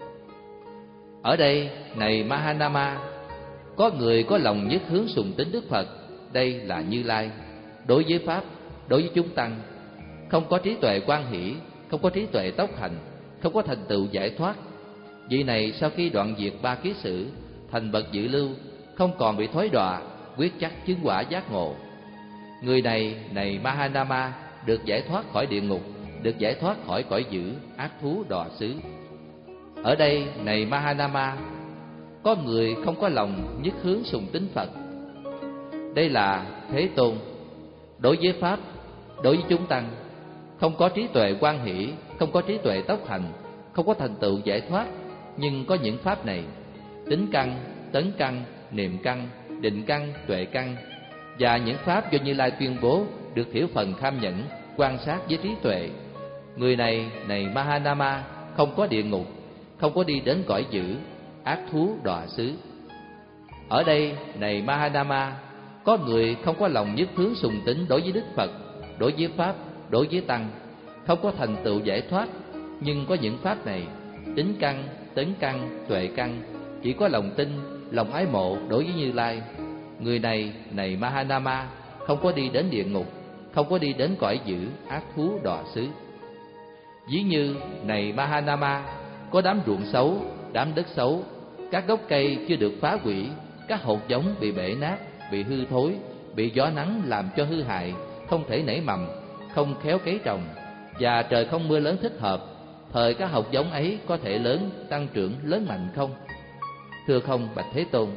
Ở đây này Mahanama, có người có lòng nhất hướng sùng tín Đức Phật. Đây là Như Lai đối với Pháp, đối với chúng tăng, không có trí tuệ quan hỷ, không có trí tuệ tốc hành, không có thành tựu giải thoát. Vị này sau khi đoạn diệt ba kiết sử, thành bậc dự lưu, không còn bị thối đọa, quyết chắc chứng quả giác ngộ. Người này này Mahanama được giải thoát khỏi địa ngục, được giải thoát khỏi cõi dữ, ác thú đọa xứ. Ở đây này Mahanama, có người không có lòng nhất hướng sùng tín Phật. Đây là Thế Tôn đối với Pháp, đối với chúng tăng, không có trí tuệ quan hỷ, không có trí tuệ tốc hành, không có thành tựu giải thoát. Nhưng có những pháp này: tính căn, tấn căn, niệm căn, định căn, tuệ căn. Và những pháp do Như Lai tuyên bố được thiểu phần kham nhẫn, quan sát với trí tuệ. Người này này Mahanama không có địa ngục, không có đi đến cõi dữ, ác thú đọa xứ. Ở đây này Mahanama, có người không có lòng nhất hướng sùng tín đối với Đức Phật, đối với Pháp, đối với tăng, không có thành tựu giải thoát. Nhưng có những pháp này: tính căn, tấn căn, tuệ căn. Chỉ có lòng tin, lòng ái mộ đối với Như Lai. Người này này Mahanama không có đi đến địa ngục, không có đi đến cõi dữ, ác thú đọa xứ. Ví như này Mahanama, có đám ruộng xấu, đám đất xấu, các gốc cây chưa được phá hủy, các hột giống bị bể nát, bị hư thối, bị gió nắng làm cho hư hại, không thể nảy mầm, không khéo cấy trồng, và trời không mưa lớn thích hợp. Thời các hột giống ấy có thể lớn, tăng trưởng lớn mạnh không? Thưa không, bạch Thế Tôn.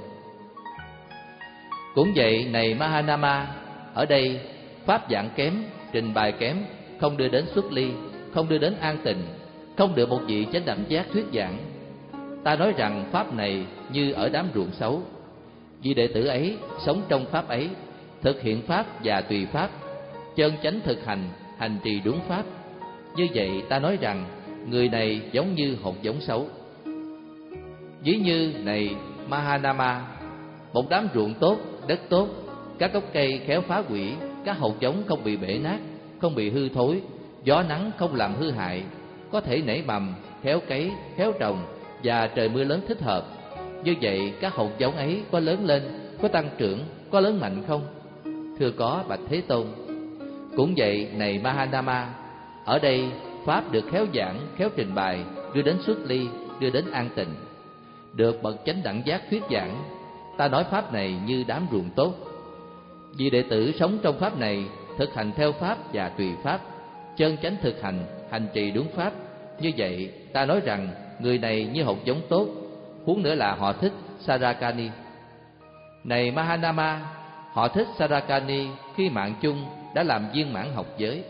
Cũng vậy này Mahanama, ở đây pháp giảng kém, trình bày kém, không đưa đến xuất ly, không đưa đến an tịnh, không được một vị chánh đẳng giác thuyết giảng. Ta nói rằng pháp này như ở đám ruộng xấu. Vì đệ tử ấy sống trong pháp ấy, thực hiện pháp và tùy pháp, chân chánh thực hành, hành trì đúng pháp. Như vậy ta nói rằng người này giống như hột giống xấu. Ví như này Mahanama, một đám ruộng tốt, đất tốt, các gốc cây khéo phá hủy, các hột giống không bị bể nát, không bị hư thối, gió nắng không làm hư hại, có thể nảy mầm, khéo cấy, khéo trồng, và trời mưa lớn thích hợp. Như vậy các hột giống ấy có lớn lên, có tăng trưởng, có lớn mạnh không? Thưa có, bạch Thế Tôn. Cũng vậy này Mahanama, ở đây pháp được khéo giảng, khéo trình bày, đưa đến xuất ly, đưa đến an tịnh, được bậc chánh đẳng giác thuyết giảng. Ta nói pháp này như đám ruộng tốt. Vì đệ tử sống trong pháp này, thực hành theo pháp và tùy pháp, chân chánh thực hành, hành trì đúng pháp. Như vậy ta nói rằng người này như hột giống tốt, huống nữa là họ thích Sarakani. Này Mahanama, họ thích Sarakani khi mạng chung đã làm viên mãn học giới.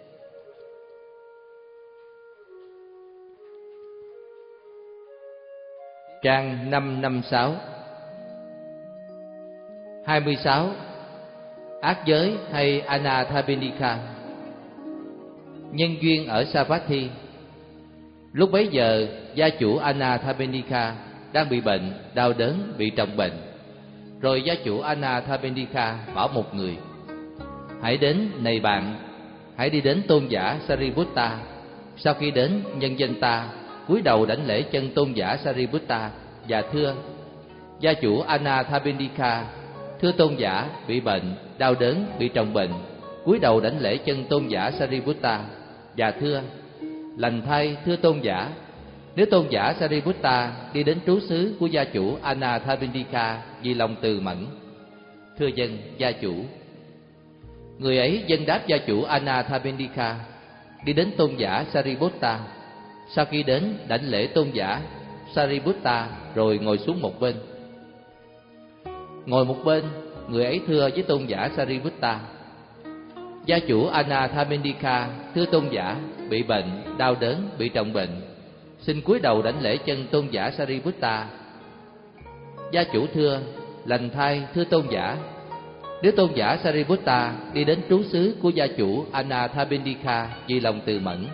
Trang năm trăm năm mươi sáu. hai mươi sáu. Ác giới hay Anathapindika. Nhân duyên ở Savatthi. Lúc bấy giờ, gia chủ Anathapindika đang bị bệnh, đau đớn, bị trọng bệnh. Rồi gia chủ Anathapindika bảo một người: hãy đến, này bạn, hãy đi đến tôn giả Sariputta. Sau khi đến, nhân danh ta cúi đầu đảnh lễ chân tôn giả Sariputta và thưa: gia chủ Anathapindika, thưa tôn giả, bị bệnh, đau đớn, bị trọng bệnh. Cúi đầu đảnh lễ chân tôn giả Sariputta và thưa: lành thay, thưa tôn giả. Nếu tôn giả Sariputta đi đến trú xứ của gia chủ Anathapindika vì lòng từ mẫn. Thưa dân, gia chủ. Người ấy dân đáp gia chủ Anathapindika, đi đến tôn giả Sariputta. Sau khi đến, đảnh lễ tôn giả Sariputta rồi ngồi xuống một bên. Ngồi một bên, người ấy thưa với tôn giả Sariputta: gia chủ Anathapindika, thưa tôn giả, bị bệnh, đau đớn, bị trọng bệnh. Xin cúi đầu đảnh lễ chân tôn giả Sariputta. Gia chủ thưa: lành thay, thưa tôn giả. Nếu tôn giả Sariputta đi đến trú xứ của gia chủ Anathapindika vì lòng từ mẫn.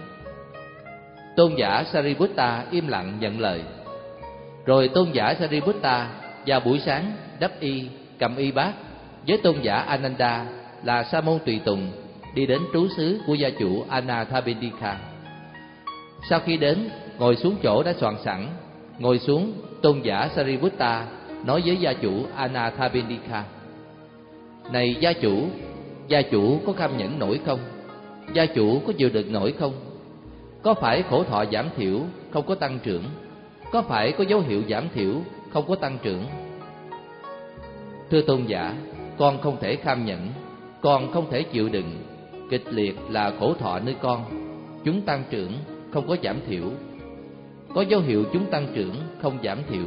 Tôn giả Sariputta im lặng nhận lời. Rồi tôn giả Sariputta vào buổi sáng đắp y, cầm y bát với tôn giả Ananda là sa môn tùy tùng đi đến trú xứ của gia chủ Anathapindika. Sau khi đến, ngồi xuống chỗ đã soạn sẵn. Ngồi xuống, tôn giả Sariputta nói với gia chủ Anathapindika: này gia chủ, gia chủ có kham nhẫn nổi không? Gia chủ có chịu đựng nổi không? Có phải khổ thọ giảm thiểu, không có tăng trưởng? Có phải có dấu hiệu giảm thiểu, không có tăng trưởng? Thưa tôn giả, con không thể kham nhẫn, con không thể chịu đựng. Kịch liệt là khổ thọ nơi con. Chúng tăng trưởng, không có giảm thiểu. Có dấu hiệu chúng tăng trưởng, không giảm thiểu.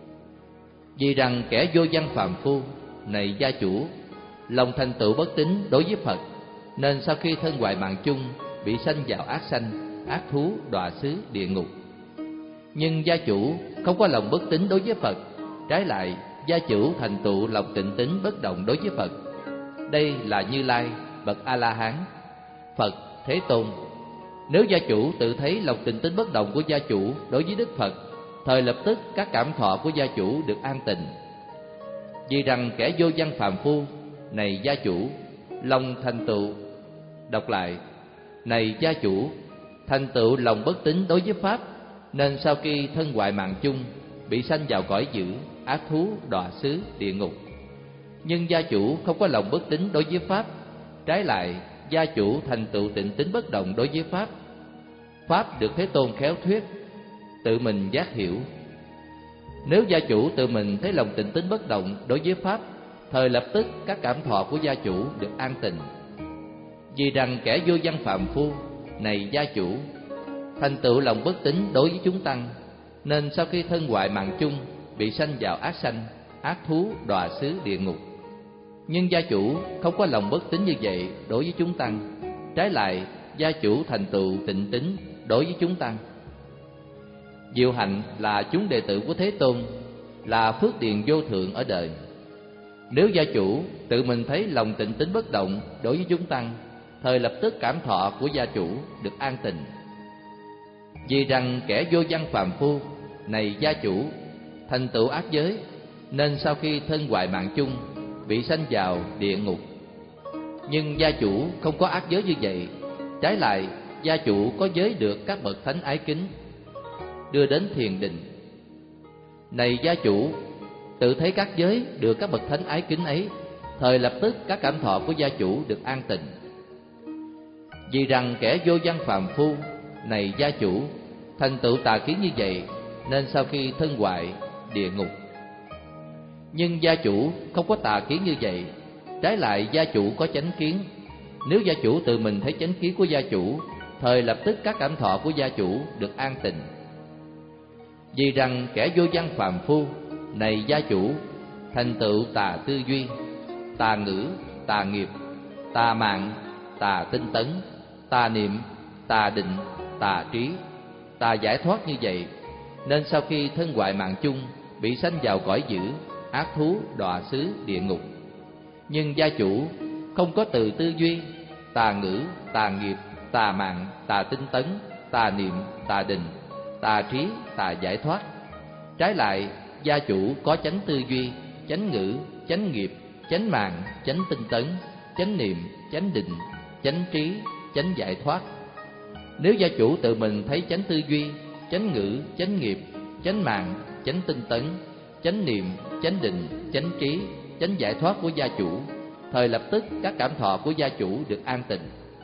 Vì rằng kẻ vô văn phàm phu, này gia chủ, lòng thành tựu bất tín đối với Phật, nên sau khi thân hoại mạng chung bị sanh vào ác sanh, ác thú, đọa xứ, địa ngục. Nhưng gia chủ không có lòng bất tín đối với Phật, trái lại gia chủ thành tựu lòng tịnh tín bất động đối với Phật. Đây là Như Lai, bậc A La Hán, Phật, Thế Tôn. Nếu gia chủ tự thấy lòng tịnh tín bất động của gia chủ đối với Đức Phật, thời lập tức các cảm thọ của gia chủ được an tịnh. Vì rằng kẻ vô văn phàm phu, này gia chủ, lòng thành tựu. Đọc lại: này gia chủ, thành tựu lòng bất tín đối với Pháp, nên sau khi thân hoại mạng chung bị sanh vào cõi dữ, ác thú, đọa xứ, địa ngục. Nhưng gia chủ không có lòng bất tín đối với Pháp, trái lại gia chủ thành tựu tịnh tín bất động đối với Pháp. Pháp được Thế Tôn khéo thuyết, tự mình giác hiểu. Nếu gia chủ tự mình thấy lòng tịnh tín bất động đối với Pháp, thời lập tức các cảm thọ của gia chủ được an tịnh. Vì rằng kẻ vô văn phàm phu, này gia chủ, thành tựu lòng bất tín đối với chúng tăng, nên sau khi thân hoại mạng chung bị sanh vào ác sanh, ác thú, đọa xứ, địa ngục. Nhưng gia chủ không có lòng bất tín như vậy đối với chúng tăng, trái lại gia chủ thành tựu tịnh tín đối với chúng tăng. Diệu hạnh là chúng đệ tử của Thế Tôn, là phước điền vô thượng ở đời. Nếu gia chủ tự mình thấy lòng tịnh tín bất động đối với chúng tăng, thời lập tức cảm thọ của gia chủ được an tịnh. Vì rằng kẻ vô văn phàm phu, này gia chủ, thành tựu ác giới, nên sau khi thân hoại mạng chung bị sanh vào địa ngục. Nhưng gia chủ không có ác giới như vậy, trái lại gia chủ có giới được các bậc thánh ái kính, đưa đến thiền định. Này gia chủ, tự thấy các giới được các bậc thánh ái kính ấy, thời lập tức các cảm thọ của gia chủ được an tịnh. Vì rằng kẻ vô văn phàm phu, này gia chủ, thành tựu tà kiến như vậy, nên sau khi thân hoại địa ngục. Nhưng gia chủ không có tà kiến như vậy, trái lại gia chủ có chánh kiến. Nếu gia chủ tự mình thấy chánh kiến của gia chủ, thời lập tức các cảm thọ của gia chủ được an tịnh. Vì rằng kẻ vô văn phàm phu, này gia chủ, thành tựu tà tư duy, tà ngữ, tà nghiệp, tà mạng, tà tinh tấn, tà niệm, tà định, tà trí, tà giải thoát như vậy, nên sau khi thân hoại mạng chung, bị sanh vào cõi dữ, ác thú, đọa xứ, địa ngục. Nhưng gia chủ không có từ tư duy, tà ngữ, tà nghiệp, tà mạng, tà tinh tấn, tà niệm, tà định, tà trí, tà giải thoát. Trái lại, gia chủ có chánh tư duy, chánh ngữ, chánh nghiệp, chánh mạng, chánh tinh tấn, chánh niệm, chánh định, chánh trí, chánh giải thoát. Nếu gia chủ tự mình thấy chánh tư duy, chánh ngữ, chánh nghiệp, chánh mạng, chánh tinh tấn, chánh niệm, chánh định, chánh trí, chánh giải thoát của gia chủ, thời lập tức các cảm thọ của gia chủ được an tịnh.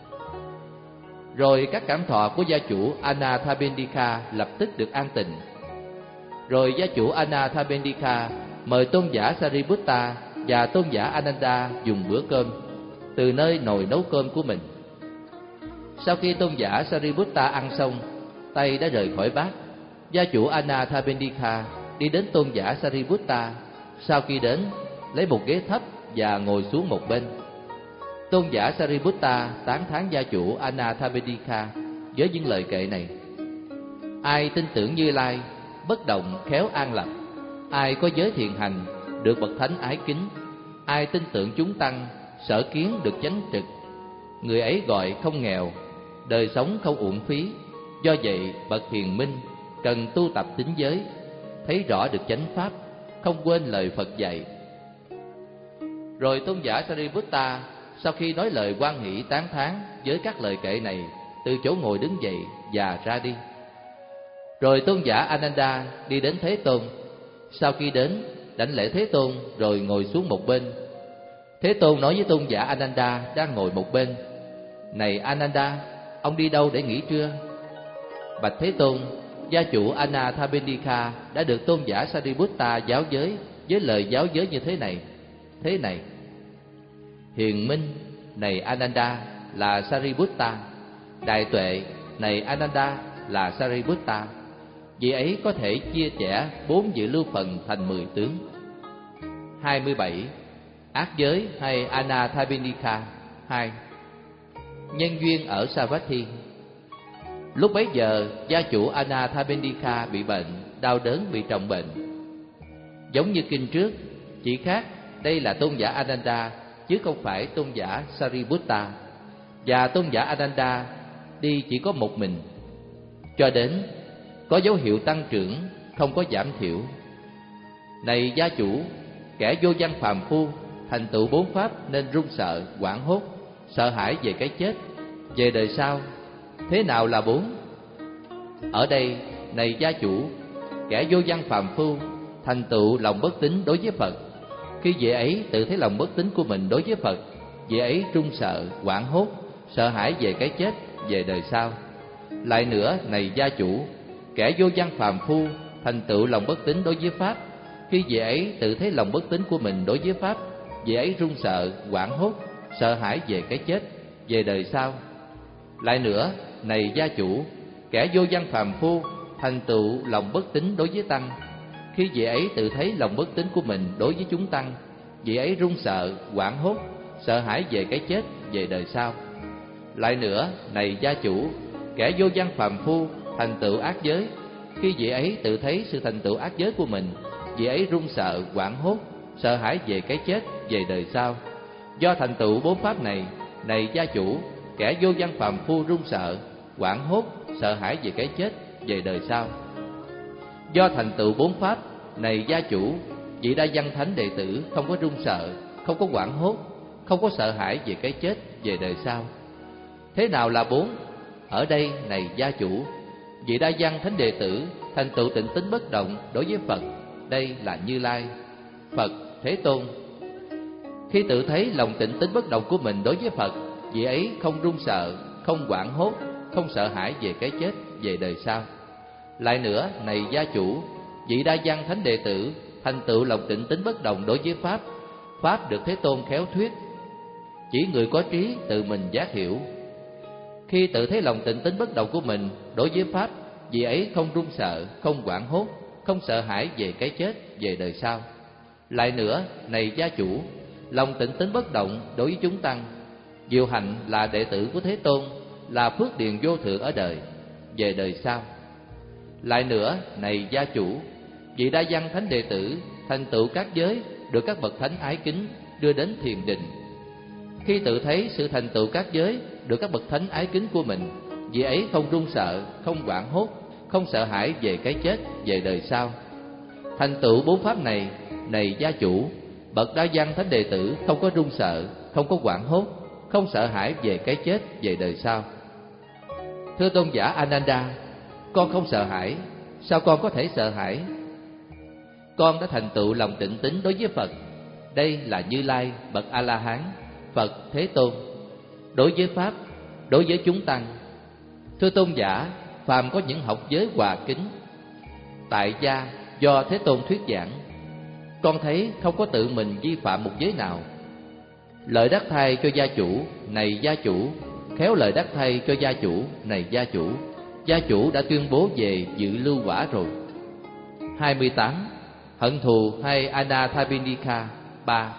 Rồi các cảm thọ của gia chủ Anathapindika lập tức được an tịnh. Rồi gia chủ Anathapindika mời tôn giả Sariputta và tôn giả Ananda dùng bữa cơm từ nơi nồi nấu cơm của mình. Sau khi tôn giả Sariputta ăn xong, tay đã rời khỏi bát, gia chủ Anathapindika đi đến tôn giả Sariputta. Sau khi đến, lấy một ghế thấp và ngồi xuống một bên. Tôn giả Sariputta tán thán gia chủ Anathapindika với những lời kệ này: ai tin tưởng Như Lai, bất động khéo an lập, ai có giới thiện hành, được bậc thánh ái kính, ai tin tưởng chúng tăng, sở kiến được chánh trực, người ấy gọi không nghèo, đời sống không uổng phí. Do vậy bậc hiền minh cần tu tập tín giới, thấy rõ được chánh pháp, không quên lời Phật dạy. Rồi tôn giả Sariputta sau khi nói lời hoan hỷ tán thán với các lời kệ này, từ chỗ ngồi đứng dậy và ra đi. Rồi tôn giả Ananda đi đến Thế Tôn. Sau khi đến, đảnh lễ Thế Tôn rồi ngồi xuống một bên. Thế Tôn nói với tôn giả Ananda đang ngồi một bên: này Ananda, ông đi đâu để nghỉ trưa? Bạch Thế Tôn, gia chủ Anathapindika đã được tôn giả Sariputta giáo giới với lời giáo giới như thế này: thế này, hiền minh, này Ananda, là Sariputta. Đại tuệ, này Ananda, là Sariputta. Vị ấy có thể chia sẻ bốn dự lưu phần thành mười tướng. hai mươi bảy. Ác giới hay Anathapindika. Hai. Nhân duyên ở Savatthi. Lúc bấy giờ, gia chủ Anathapindika bị bệnh, đau đớn bị trọng bệnh. Giống như kinh trước, chỉ khác đây là tôn giả Ananda chứ không phải tôn giả Sariputta. Và tôn giả Ananda đi chỉ có một mình. Cho đến có dấu hiệu tăng trưởng, không có giảm thiểu. Này gia chủ, kẻ vô văn phàm phu thành tựu bốn pháp nên run sợ, hoảng hốt, sợ hãi về cái chết, về đời sau. Thế nào là bốn? Ở đây, này gia chủ, kẻ vô văn phàm phu thành tựu lòng bất tín đối với Phật. Khi vị ấy tự thấy lòng bất tín của mình đối với Phật, vị ấy run sợ, hoảng hốt, sợ hãi về cái chết, về đời sau. Lại nữa, này gia chủ, kẻ vô văn phàm phu thành tựu lòng bất tín đối với Pháp. Khi vị ấy tự thấy lòng bất tín của mình đối với Pháp, vị ấy run sợ, hoảng hốt, sợ hãi về cái chết, về đời sau. Lại nữa, này gia chủ, kẻ vô văn phàm phu thành tựu lòng bất tín đối với Tăng. Khi vị ấy tự thấy lòng bất tín của mình đối với chúng Tăng, vị ấy run sợ, hoảng hốt, sợ hãi về cái chết, về đời sau. Lại nữa, này gia chủ, kẻ vô văn phàm phu thành tựu ác giới. Khi vị ấy tự thấy sự thành tựu ác giới của mình, vị ấy run sợ, hoảng hốt, sợ hãi về cái chết, về đời sau. Do thành tựu bốn pháp này, này gia chủ, kẻ vô văn phàm phu run sợ, hoảng hốt, sợ hãi về cái chết, về đời sau. Do thành tựu bốn pháp này gia chủ, vị đa văn thánh đệ tử không có run sợ, không có hoảng hốt, không có sợ hãi về cái chết, về đời sau. Thế nào là bốn? Ở đây, này gia chủ, vị đa văn thánh đệ tử thành tựu tịnh tín bất động đối với Phật. đây là Như Lai, Phật, Thế Tôn. Khi tự thấy lòng tịnh tín bất động của mình đối với Phật, vị ấy không run sợ, không hoảng hốt, không sợ hãi về cái chết, về đời sau. Lại nữa, này gia chủ, vị đa văn thánh đệ tử thành tựu lòng tịnh tín bất động đối với Pháp. Pháp được Thế Tôn khéo thuyết, chỉ người có trí tự mình giác hiểu. Khi tự thấy lòng tịnh tín bất động của mình đối với Pháp, vị ấy không run sợ, không hoảng hốt, không sợ hãi về cái chết, về đời sau. Lại nữa, này gia chủ, lòng tịnh tín bất động đối với chúng tăng, diệu hạnh là đệ tử của Thế Tôn, là phước điền vô thượng ở đời, về đời sau. Lại nữa, này gia chủ, vị đa văn thánh đệ tử thành tựu các giới được các bậc thánh ái kính đưa đến thiền định. Khi tự thấy sự thành tựu các giới được các bậc thánh ái kính của mình, vị ấy không run sợ, không hoảng hốt, không sợ hãi về cái chết, về đời sau. Thành tựu bốn pháp này, này gia chủ, bậc đa văn thánh đệ tử không có run sợ, không có hoảng hốt, không sợ hãi về cái chết, về đời sau. Thưa tôn giả Ananda, con không sợ hãi. Sao con có thể sợ hãi? Con đã thành tựu lòng tịnh tín đối với Phật. Đây là Như Lai, bậc A-la-hán, Phật, Thế Tôn. Đối với Pháp, đối với chúng tăng. Thưa tôn giả, phàm có những học giới hòa kính, tại gia do Thế Tôn thuyết giảng, con thấy không có tự mình vi phạm một giới nào. Lợi đắc thay cho gia chủ, này gia chủ, khéo lời đắc thay cho gia chủ, này gia chủ. Gia chủ đã tuyên bố về dự lưu quả rồi. hai mươi tám. Hận thù hay Anathapindika ba.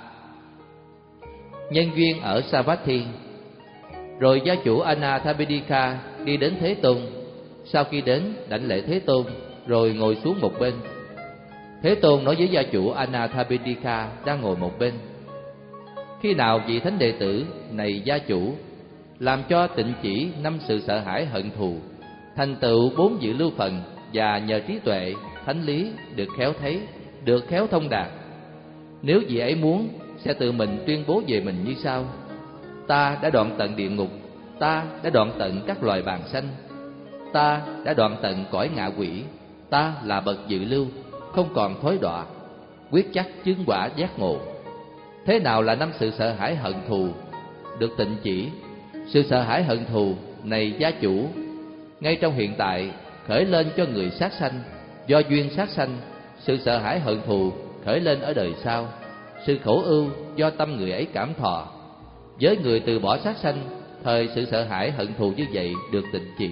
Nhân duyên ở Savatthi. Rồi gia chủ Anathapindika đi đến Thế Tôn. Sau khi đến, đảnh lễ Thế Tôn, rồi ngồi xuống một bên. Thế Tôn nói với gia chủ Anathapindika đang ngồi một bên: khi nào vị thánh đệ tử này gia chủ làm cho tịnh chỉ năm sự sợ hãi hận thù, thành tựu bốn dự lưu phần, và nhờ trí tuệ thánh lý được khéo thấy, được khéo thông đạt, nếu vị ấy muốn sẽ tự mình tuyên bố về mình như sau: ta đã đoạn tận địa ngục, ta đã đoạn tận các loài bàng sanh, ta đã đoạn tận cõi ngạ quỷ, ta là bậc dự lưu, không còn thối đọa, quyết chắc chứng quả giác ngộ. Thế nào là năm sự sợ hãi hận thù được tịnh chỉ? Sự sợ hãi hận thù này gia chủ, ngay trong hiện tại khởi lên cho người sát sanh, do duyên sát sanh. Sự sợ hãi hận thù khởi lên ở đời sau, sự khổ ưu do tâm người ấy cảm thọ. Với người từ bỏ sát sanh, thời sự sợ hãi hận thù như vậy được tịnh chỉ.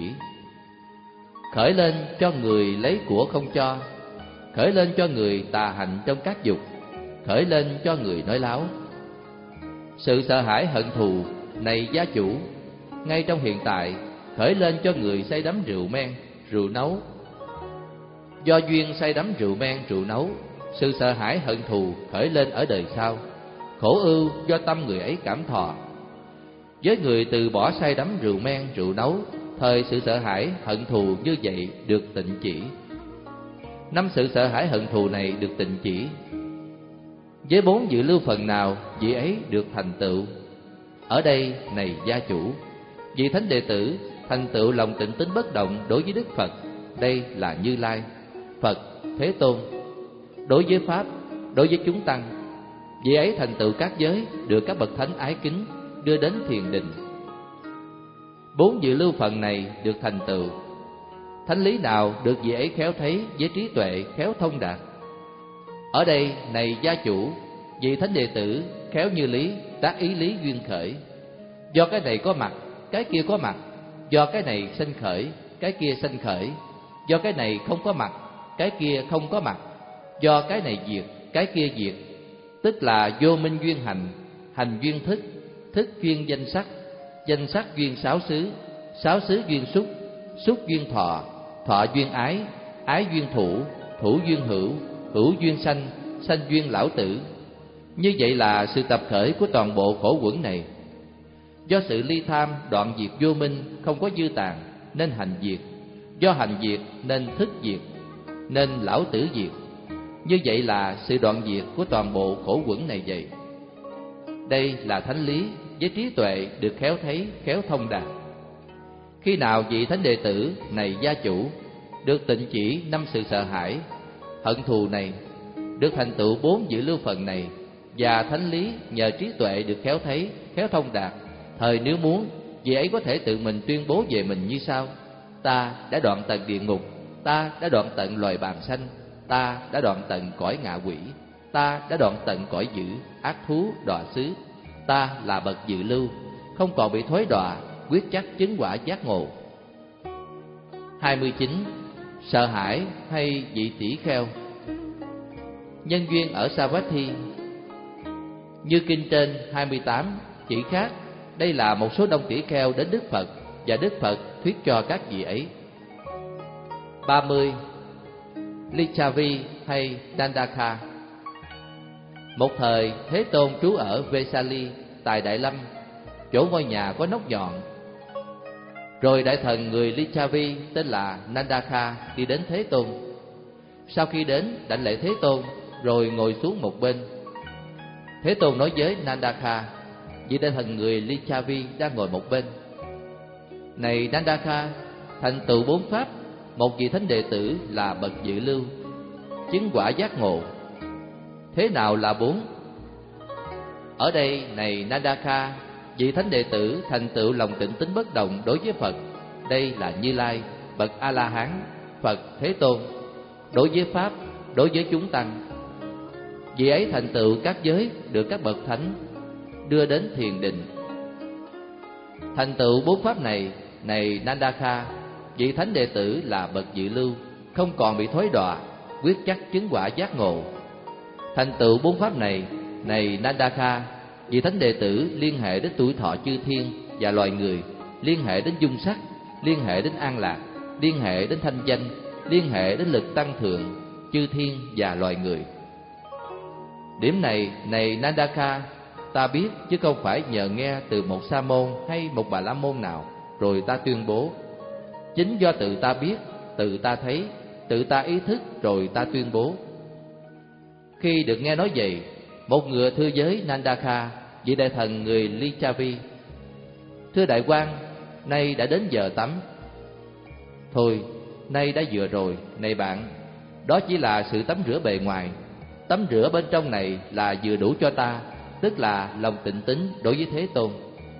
Khởi lên cho người lấy của không cho, khởi lên cho người tà hạnh trong các dục, khởi lên cho người nói láo. Sự sợ hãi hận thù này gia chủ, ngay trong hiện tại khởi lên cho người say đắm rượu men, rượu nấu. Do duyên say đắm rượu men, rượu nấu, sự sợ hãi hận thù khởi lên ở đời sau, khổ ưu do tâm người ấy cảm thọ. Với người từ bỏ say đắm rượu men, rượu nấu, thời sự sợ hãi hận thù như vậy được tịnh chỉ. Năm sự sợ hãi hận thù này được tịnh chỉ. Với bốn dự lưu phần nào vị ấy được thành tựu? Ở đây, này gia chủ, vị thánh đệ tử thành tựu lòng tịnh tín bất động đối với Đức Phật. Đây là Như Lai, Phật, Thế Tôn. Đối với Pháp, đối với chúng tăng, vị ấy thành tựu các giới được các bậc thánh ái kính đưa đến thiền định. Bốn dự lưu phần này được thành tựu. Thánh lý nào được vị ấy khéo thấy với trí tuệ khéo thông đạt? Ở đây, này gia chủ, vị thánh đệ tử khéo như lý, tác ý lý duyên khởi. Do cái này có mặt, cái kia có mặt. Do cái này sanh khởi, cái kia sanh khởi. Do cái này không có mặt, cái kia không có mặt. Do cái này diệt, cái kia diệt. Tức là vô minh duyên hành, hành duyên thức, thức duyên danh sắc, danh sắc duyên sáu xứ, sáu xứ duyên xúc, xúc duyên thọ, thọ duyên ái, ái duyên thủ, thủ duyên hữu, hữu duyên sanh, sanh duyên lão tử. Như vậy là sự tập khởi của toàn bộ khổ uẩn này. Do sự ly tham đoạn diệt vô minh không có dư tàn nên hành diệt, do hành diệt nên thức diệt, nên lão tử diệt. Như vậy là sự đoạn diệt của toàn bộ khổ uẩn này vậy. Đây là thánh lý với trí tuệ được khéo thấy, khéo thông đạt. Khi nào vị thánh đệ tử này gia chủ được tịnh chỉ năm sự sợ hãi hận thù này, được thành tựu bốn dự lưu phần này, và thánh lý nhờ trí tuệ được khéo thấy, khéo thông đạt. Thời nếu muốn, vị ấy có thể tự mình tuyên bố về mình như sau: ta đã đoạn tận địa ngục, ta đã đoạn tận loài bàng sanh, ta đã đoạn tận cõi ngạ quỷ, ta đã đoạn tận cõi dữ, ác thú, đọa xứ. Ta là bậc dự lưu, không còn bị thối đọa, quyết chắc chứng quả giác ngộ. hai mươi chín. Sợ hãi hay vị tỷ kheo. Nhân duyên ở Savatthi. Như kinh trên hai mươi tám chỉ khác, đây là một số đông tỷ kheo đến Đức Phật, và Đức Phật thuyết cho các vị ấy. ba mươi. Lichavi hay Dandaka. Một thời Thế Tôn trú ở Vesali tại Đại Lâm, chỗ ngôi nhà có nóc nhọn. Rồi đại thần người Lichavi tên là Nandaka đi đến Thế Tôn. Sau khi đến, đảnh lễ Thế Tôn rồi ngồi xuống một bên. Thế Tôn nói với Nandaka, vị đại thần người Lichavi đang ngồi một bên: này Nandaka, thành tựu bốn pháp, một vị thánh đệ tử là bậc dự lưu, chứng quả giác ngộ. Thế nào là bốn? Ở đây, này Nandaka, vị thánh đệ tử thành tựu lòng tịnh tín bất động đối với Phật, đây là Như Lai, bậc A La Hán, Phật Thế Tôn. Đối với pháp, đối với chúng tăng, vị ấy thành tựu các giới được các bậc thánh đưa đến thiền định. Thành tựu bốn pháp này, này Nandaka, vị thánh đệ tử là bậc dự lưu, không còn bị thối đọa, quyết chắc chứng quả giác ngộ. Thành tựu bốn pháp này, này Nandaka, vị thánh đệ tử liên hệ đến tuổi thọ chư thiên và loài người, liên hệ đến dung sắc, liên hệ đến an lạc, liên hệ đến thanh danh, liên hệ đến lực tăng thượng chư thiên và loài người. Điểm này, này Nandaka, ta biết chứ không phải nhờ nghe từ một sa môn hay một bà la môn nào rồi ta tuyên bố. Chính do tự ta biết, tự ta thấy, tự ta ý thức rồi ta tuyên bố. Khi được nghe nói vậy, một người thưa với Nandaka, vị đại thần người Lichavi: thưa đại quan, nay đã đến giờ tắm. Thôi, nay đã vừa rồi, này bạn, đó chỉ là sự tắm rửa bề ngoài. Tắm rửa bên trong này là vừa đủ cho ta, tức là lòng tịnh tín đối với Thế Tôn.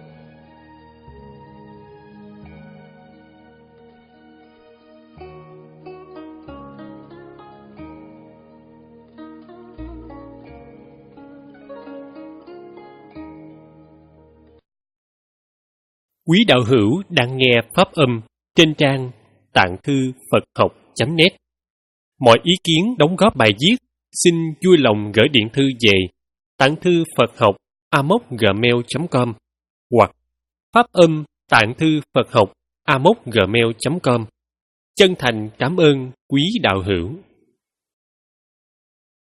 Quý đạo hữu đang nghe pháp âm trên trang tạng thư Phật học chấm net. Mọi ý kiến đóng góp bài viết xin vui lòng gửi điện thư về tạng thư Phật học a m o c gmail chấm com hoặc pháp âm tạng thư Phật học a m o c gmail chấm com. Chân thành cảm ơn quý đạo hữu.